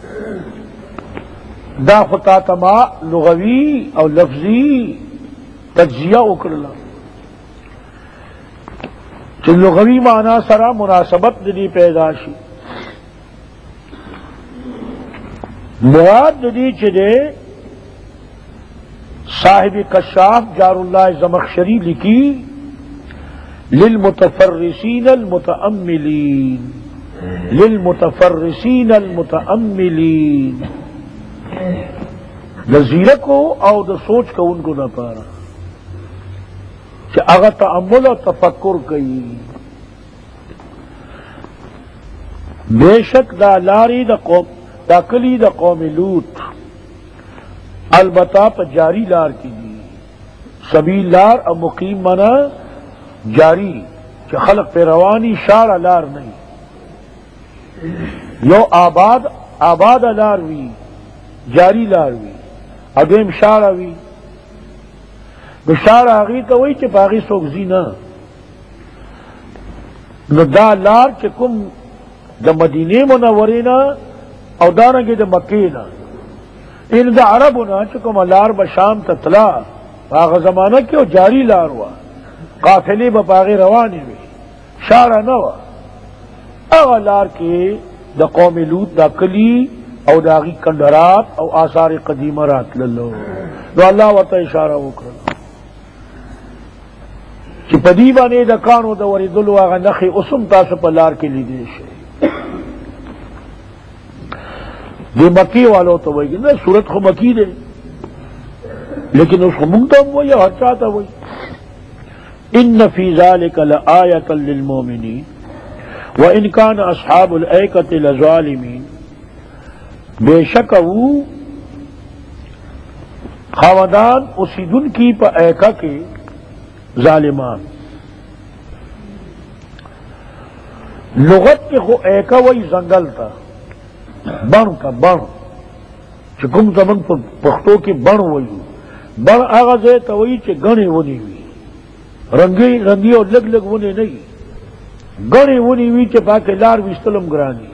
دا خو تا ته ما لغوي او لفظي تجزیه وکړله چې لغوی معنی سره مناسبت دې پیدا شي. مراد دې چې دې صاحب کشاف جار اللہ زمخشری لکھی للمتفرسین المتأملین، للمتفرسین المتأملین، نظیرہ کو او د سوچ کو ان کو نہ پارا کہ اگر تأمل و تفکر کئی بے شک دا لاری دا قوم دا کلی دا قوم لوط البتہ پا جاری لار کی دی سبیل لار اب مقیم منا جاری کہ خلق پہ روانی شار لار نہیں یو آباد لار وی جاری لار وی ادیم شار وی بشار آغی تو وہی کہ باغی سوک زینا نو دا لار کہ کم دا مدینے منورینا او دارنگی دا مکینا ان دا عربنا چکم لار بشام تطلا باغ زمانہ کیوں جاری لار ہوا قافلی با باغی روانی وی شارہ نوا اغا لار کے دا قوم لوط دا کلی او داغی کندرات او آثار قدیمہ رات للو نو اللہ وطا اشارہ وکرنا چی پدیبانے دا کانو دا وری دلو آغا نخی اسم تاسو پا لار کے لی دیش ہے دی مکی والو تو وہی نا صورت خو مکی دے لیکن اس کو منگتا ہوئی یا ہر چاہتا ہوئی ان فی ذالک لآیۃ للمومنین وان کان اصحاب الایکۃ لظالمین، بے شک وہ خاوندان اسی دن کی پا ایکا کے ظالمان، لغت کے خو ایکا وہی زنگل تھا بن کا بن چکم زمن پختوں کی بن وہی بن آغاز ہے تو وہی چھ گنے ونی ہوئی رنگی اور لگ لگ ونے نہیں گنے ونی ہوئی چھ پاکے لار وستلم گرانی